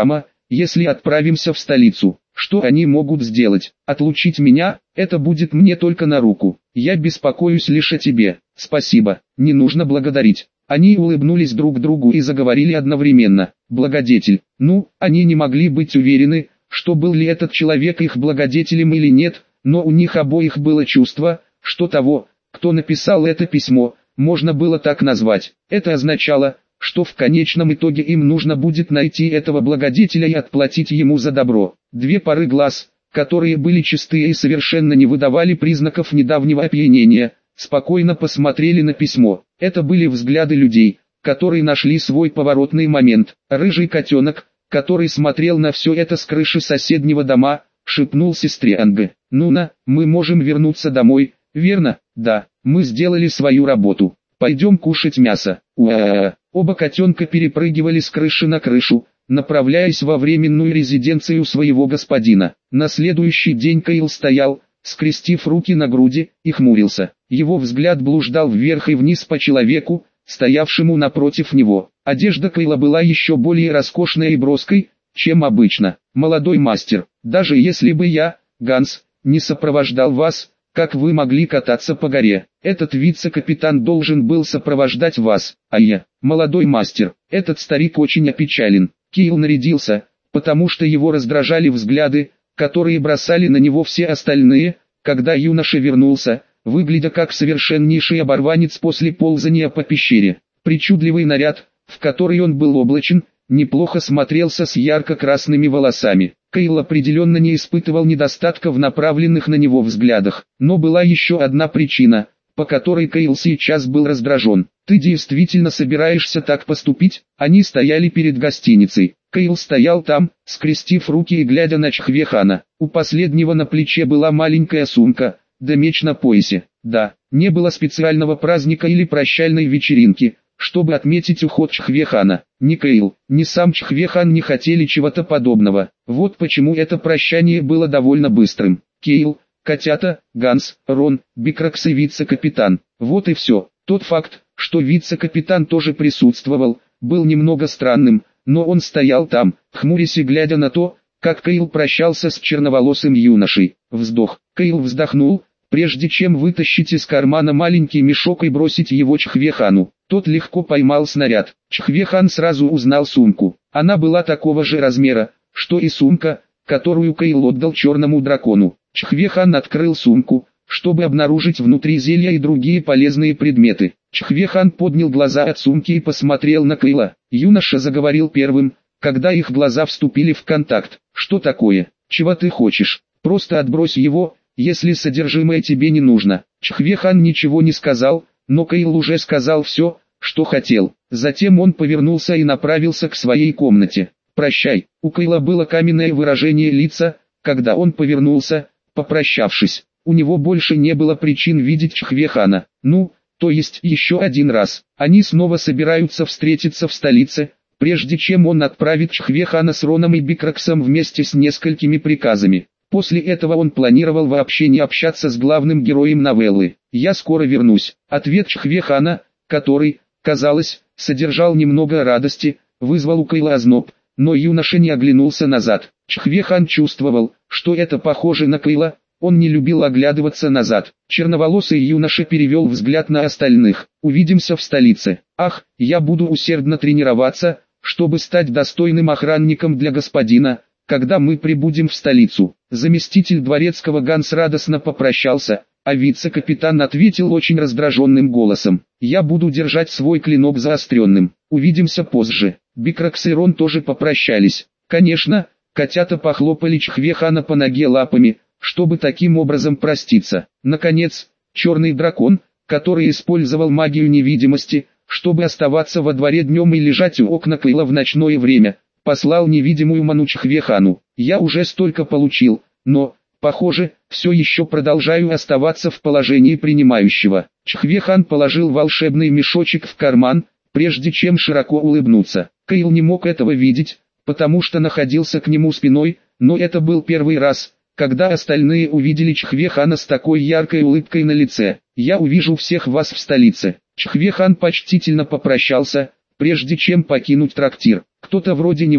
если отправимся в столицу. Что они могут сделать? Отлучить меня? Это будет мне только на руку. Я беспокоюсь лишь о тебе. Спасибо, не нужно благодарить. Они улыбнулись друг другу и заговорили одновременно. Благодетель. Ну, они не могли быть уверены, что был ли этот человек их благодетелем или нет, но у них обоих было чувство, что того, кто написал это письмо, можно было так назвать. Это означало, что в конечном итоге им нужно будет найти этого благодетеля и отплатить ему за добро. Две пары глаз, которые были чистые и совершенно не выдавали признаков недавнего опьянения, спокойно посмотрели на письмо. Это были взгляды людей, которые нашли свой поворотный момент. Рыжий котенок, который смотрел на все это с крыши соседнего дома, шепнул сестре Анге: «Нуна, мы можем вернуться домой, верно?» «Да, мы сделали свою работу. Пойдем кушать мясо». Уа-а-а. Оба котенка перепрыгивали с крыши на крышу, направляясь во временную резиденцию своего господина. На следующий день Кайл стоял, скрестив руки на груди, и хмурился. Его взгляд блуждал вверх и вниз по человеку, стоявшему напротив него. Одежда Кайла была еще более роскошной и броской, чем обычно. «Молодой мастер, даже если бы я, Ганс, не сопровождал вас, как вы могли кататься по горе? Этот вице-капитан должен был сопровождать вас, а я, молодой мастер, этот старик очень опечален». Кайл нарядился, потому что его раздражали взгляды, которые бросали на него все остальные, когда юноша вернулся, выглядя как совершеннейший оборванец после ползания по пещере. Причудливый наряд, в который он был облачен, неплохо смотрелся с ярко-красными волосами. Кайл определенно не испытывал недостатка в направленных на него взглядах, но была еще одна причина, по которой Кайл сейчас был раздражен. «Ты действительно собираешься так поступить?» Они стояли перед гостиницей. Кайл стоял там, скрестив руки и глядя на Чхвехана. У последнего на плече была маленькая сумка, да меч на поясе. Да, не было специального праздника или прощальной вечеринки, чтобы отметить уход Чхвехана. Ни Кайл, ни сам Чхвехан не хотели чего-то подобного. Вот почему это прощание было довольно быстрым. Кайл, котята, Ганс, Рон, Бикракс и вице-капитан. Вот и все. Тот факт, что вице-капитан тоже присутствовал, был немного странным, но он стоял там, хмурясь и глядя на то, как Кайл прощался с черноволосым юношей. Вздох. Кайл вздохнул, прежде чем вытащить из кармана маленький мешок и бросить его Чхвехану. Тот легко поймал снаряд. Чхвехан сразу узнал сумку. Она была такого же размера, что и сумка, которую Кайл отдал черному дракону. Чхвехан открыл сумку, чтобы обнаружить внутри зелья и другие полезные предметы. Чхвехан поднял глаза от сумки и посмотрел на Кайла. Юноша заговорил первым, когда их глаза вступили в контакт. «Что такое? Чего ты хочешь? Просто отбрось его, если содержимое тебе не нужно». Чхвехан ничего не сказал, но Кайл уже сказал все, что хотел. Затем он повернулся и направился к своей комнате. «Прощай». У Кайла было каменное выражение лица, когда он повернулся, попрощавшись. У него больше не было причин видеть Чхвехана. Ну, то есть еще один раз. Они снова собираются встретиться в столице, прежде чем он отправит Чхвехана с Роном и Бикраксом вместе с несколькими приказами. После этого он планировал вообще не общаться с главным героем новеллы. «Я скоро вернусь». Ответ Чхвехана, который, казалось, содержал немного радости, вызвал у Кайла озноб, но юноша не оглянулся назад. Чхвехан чувствовал, что это похоже на Кайла. Он не любил оглядываться назад. Черноволосый юноша перевел взгляд на остальных. «Увидимся в столице. Ах, я буду усердно тренироваться, чтобы стать достойным охранником для господина, когда мы прибудем в столицу». Заместитель дворецкого Ганс радостно попрощался, а вице-капитан ответил очень раздраженным голосом: «Я буду держать свой клинок заостренным. Увидимся позже». Бикракс и Рон тоже попрощались. Конечно, котята похлопали Чхвехана по ноге лапами, чтобы таким образом проститься. Наконец, черный дракон, который использовал магию невидимости, чтобы оставаться во дворе днем и лежать у окна Кайла в ночное время, послал невидимую ману Чхвехану. «Я уже столько получил, но, похоже, все еще продолжаю оставаться в положении принимающего». Чхвехан положил волшебный мешочек в карман, прежде чем широко улыбнуться. Кайл не мог этого видеть, потому что находился к нему спиной, но это был первый раз, когда остальные увидели Чхвехана с такой яркой улыбкой на лице. «Я увижу всех вас в столице». Чхвехан почтительно попрощался, прежде чем покинуть трактир. Кто-то вроде него,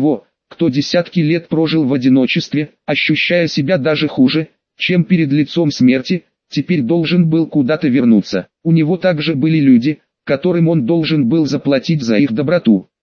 кто десятки лет прожил в одиночестве, ощущая себя даже хуже, чем перед лицом смерти, теперь должен был куда-то вернуться. У него также были люди, которым он должен был заплатить за их доброту.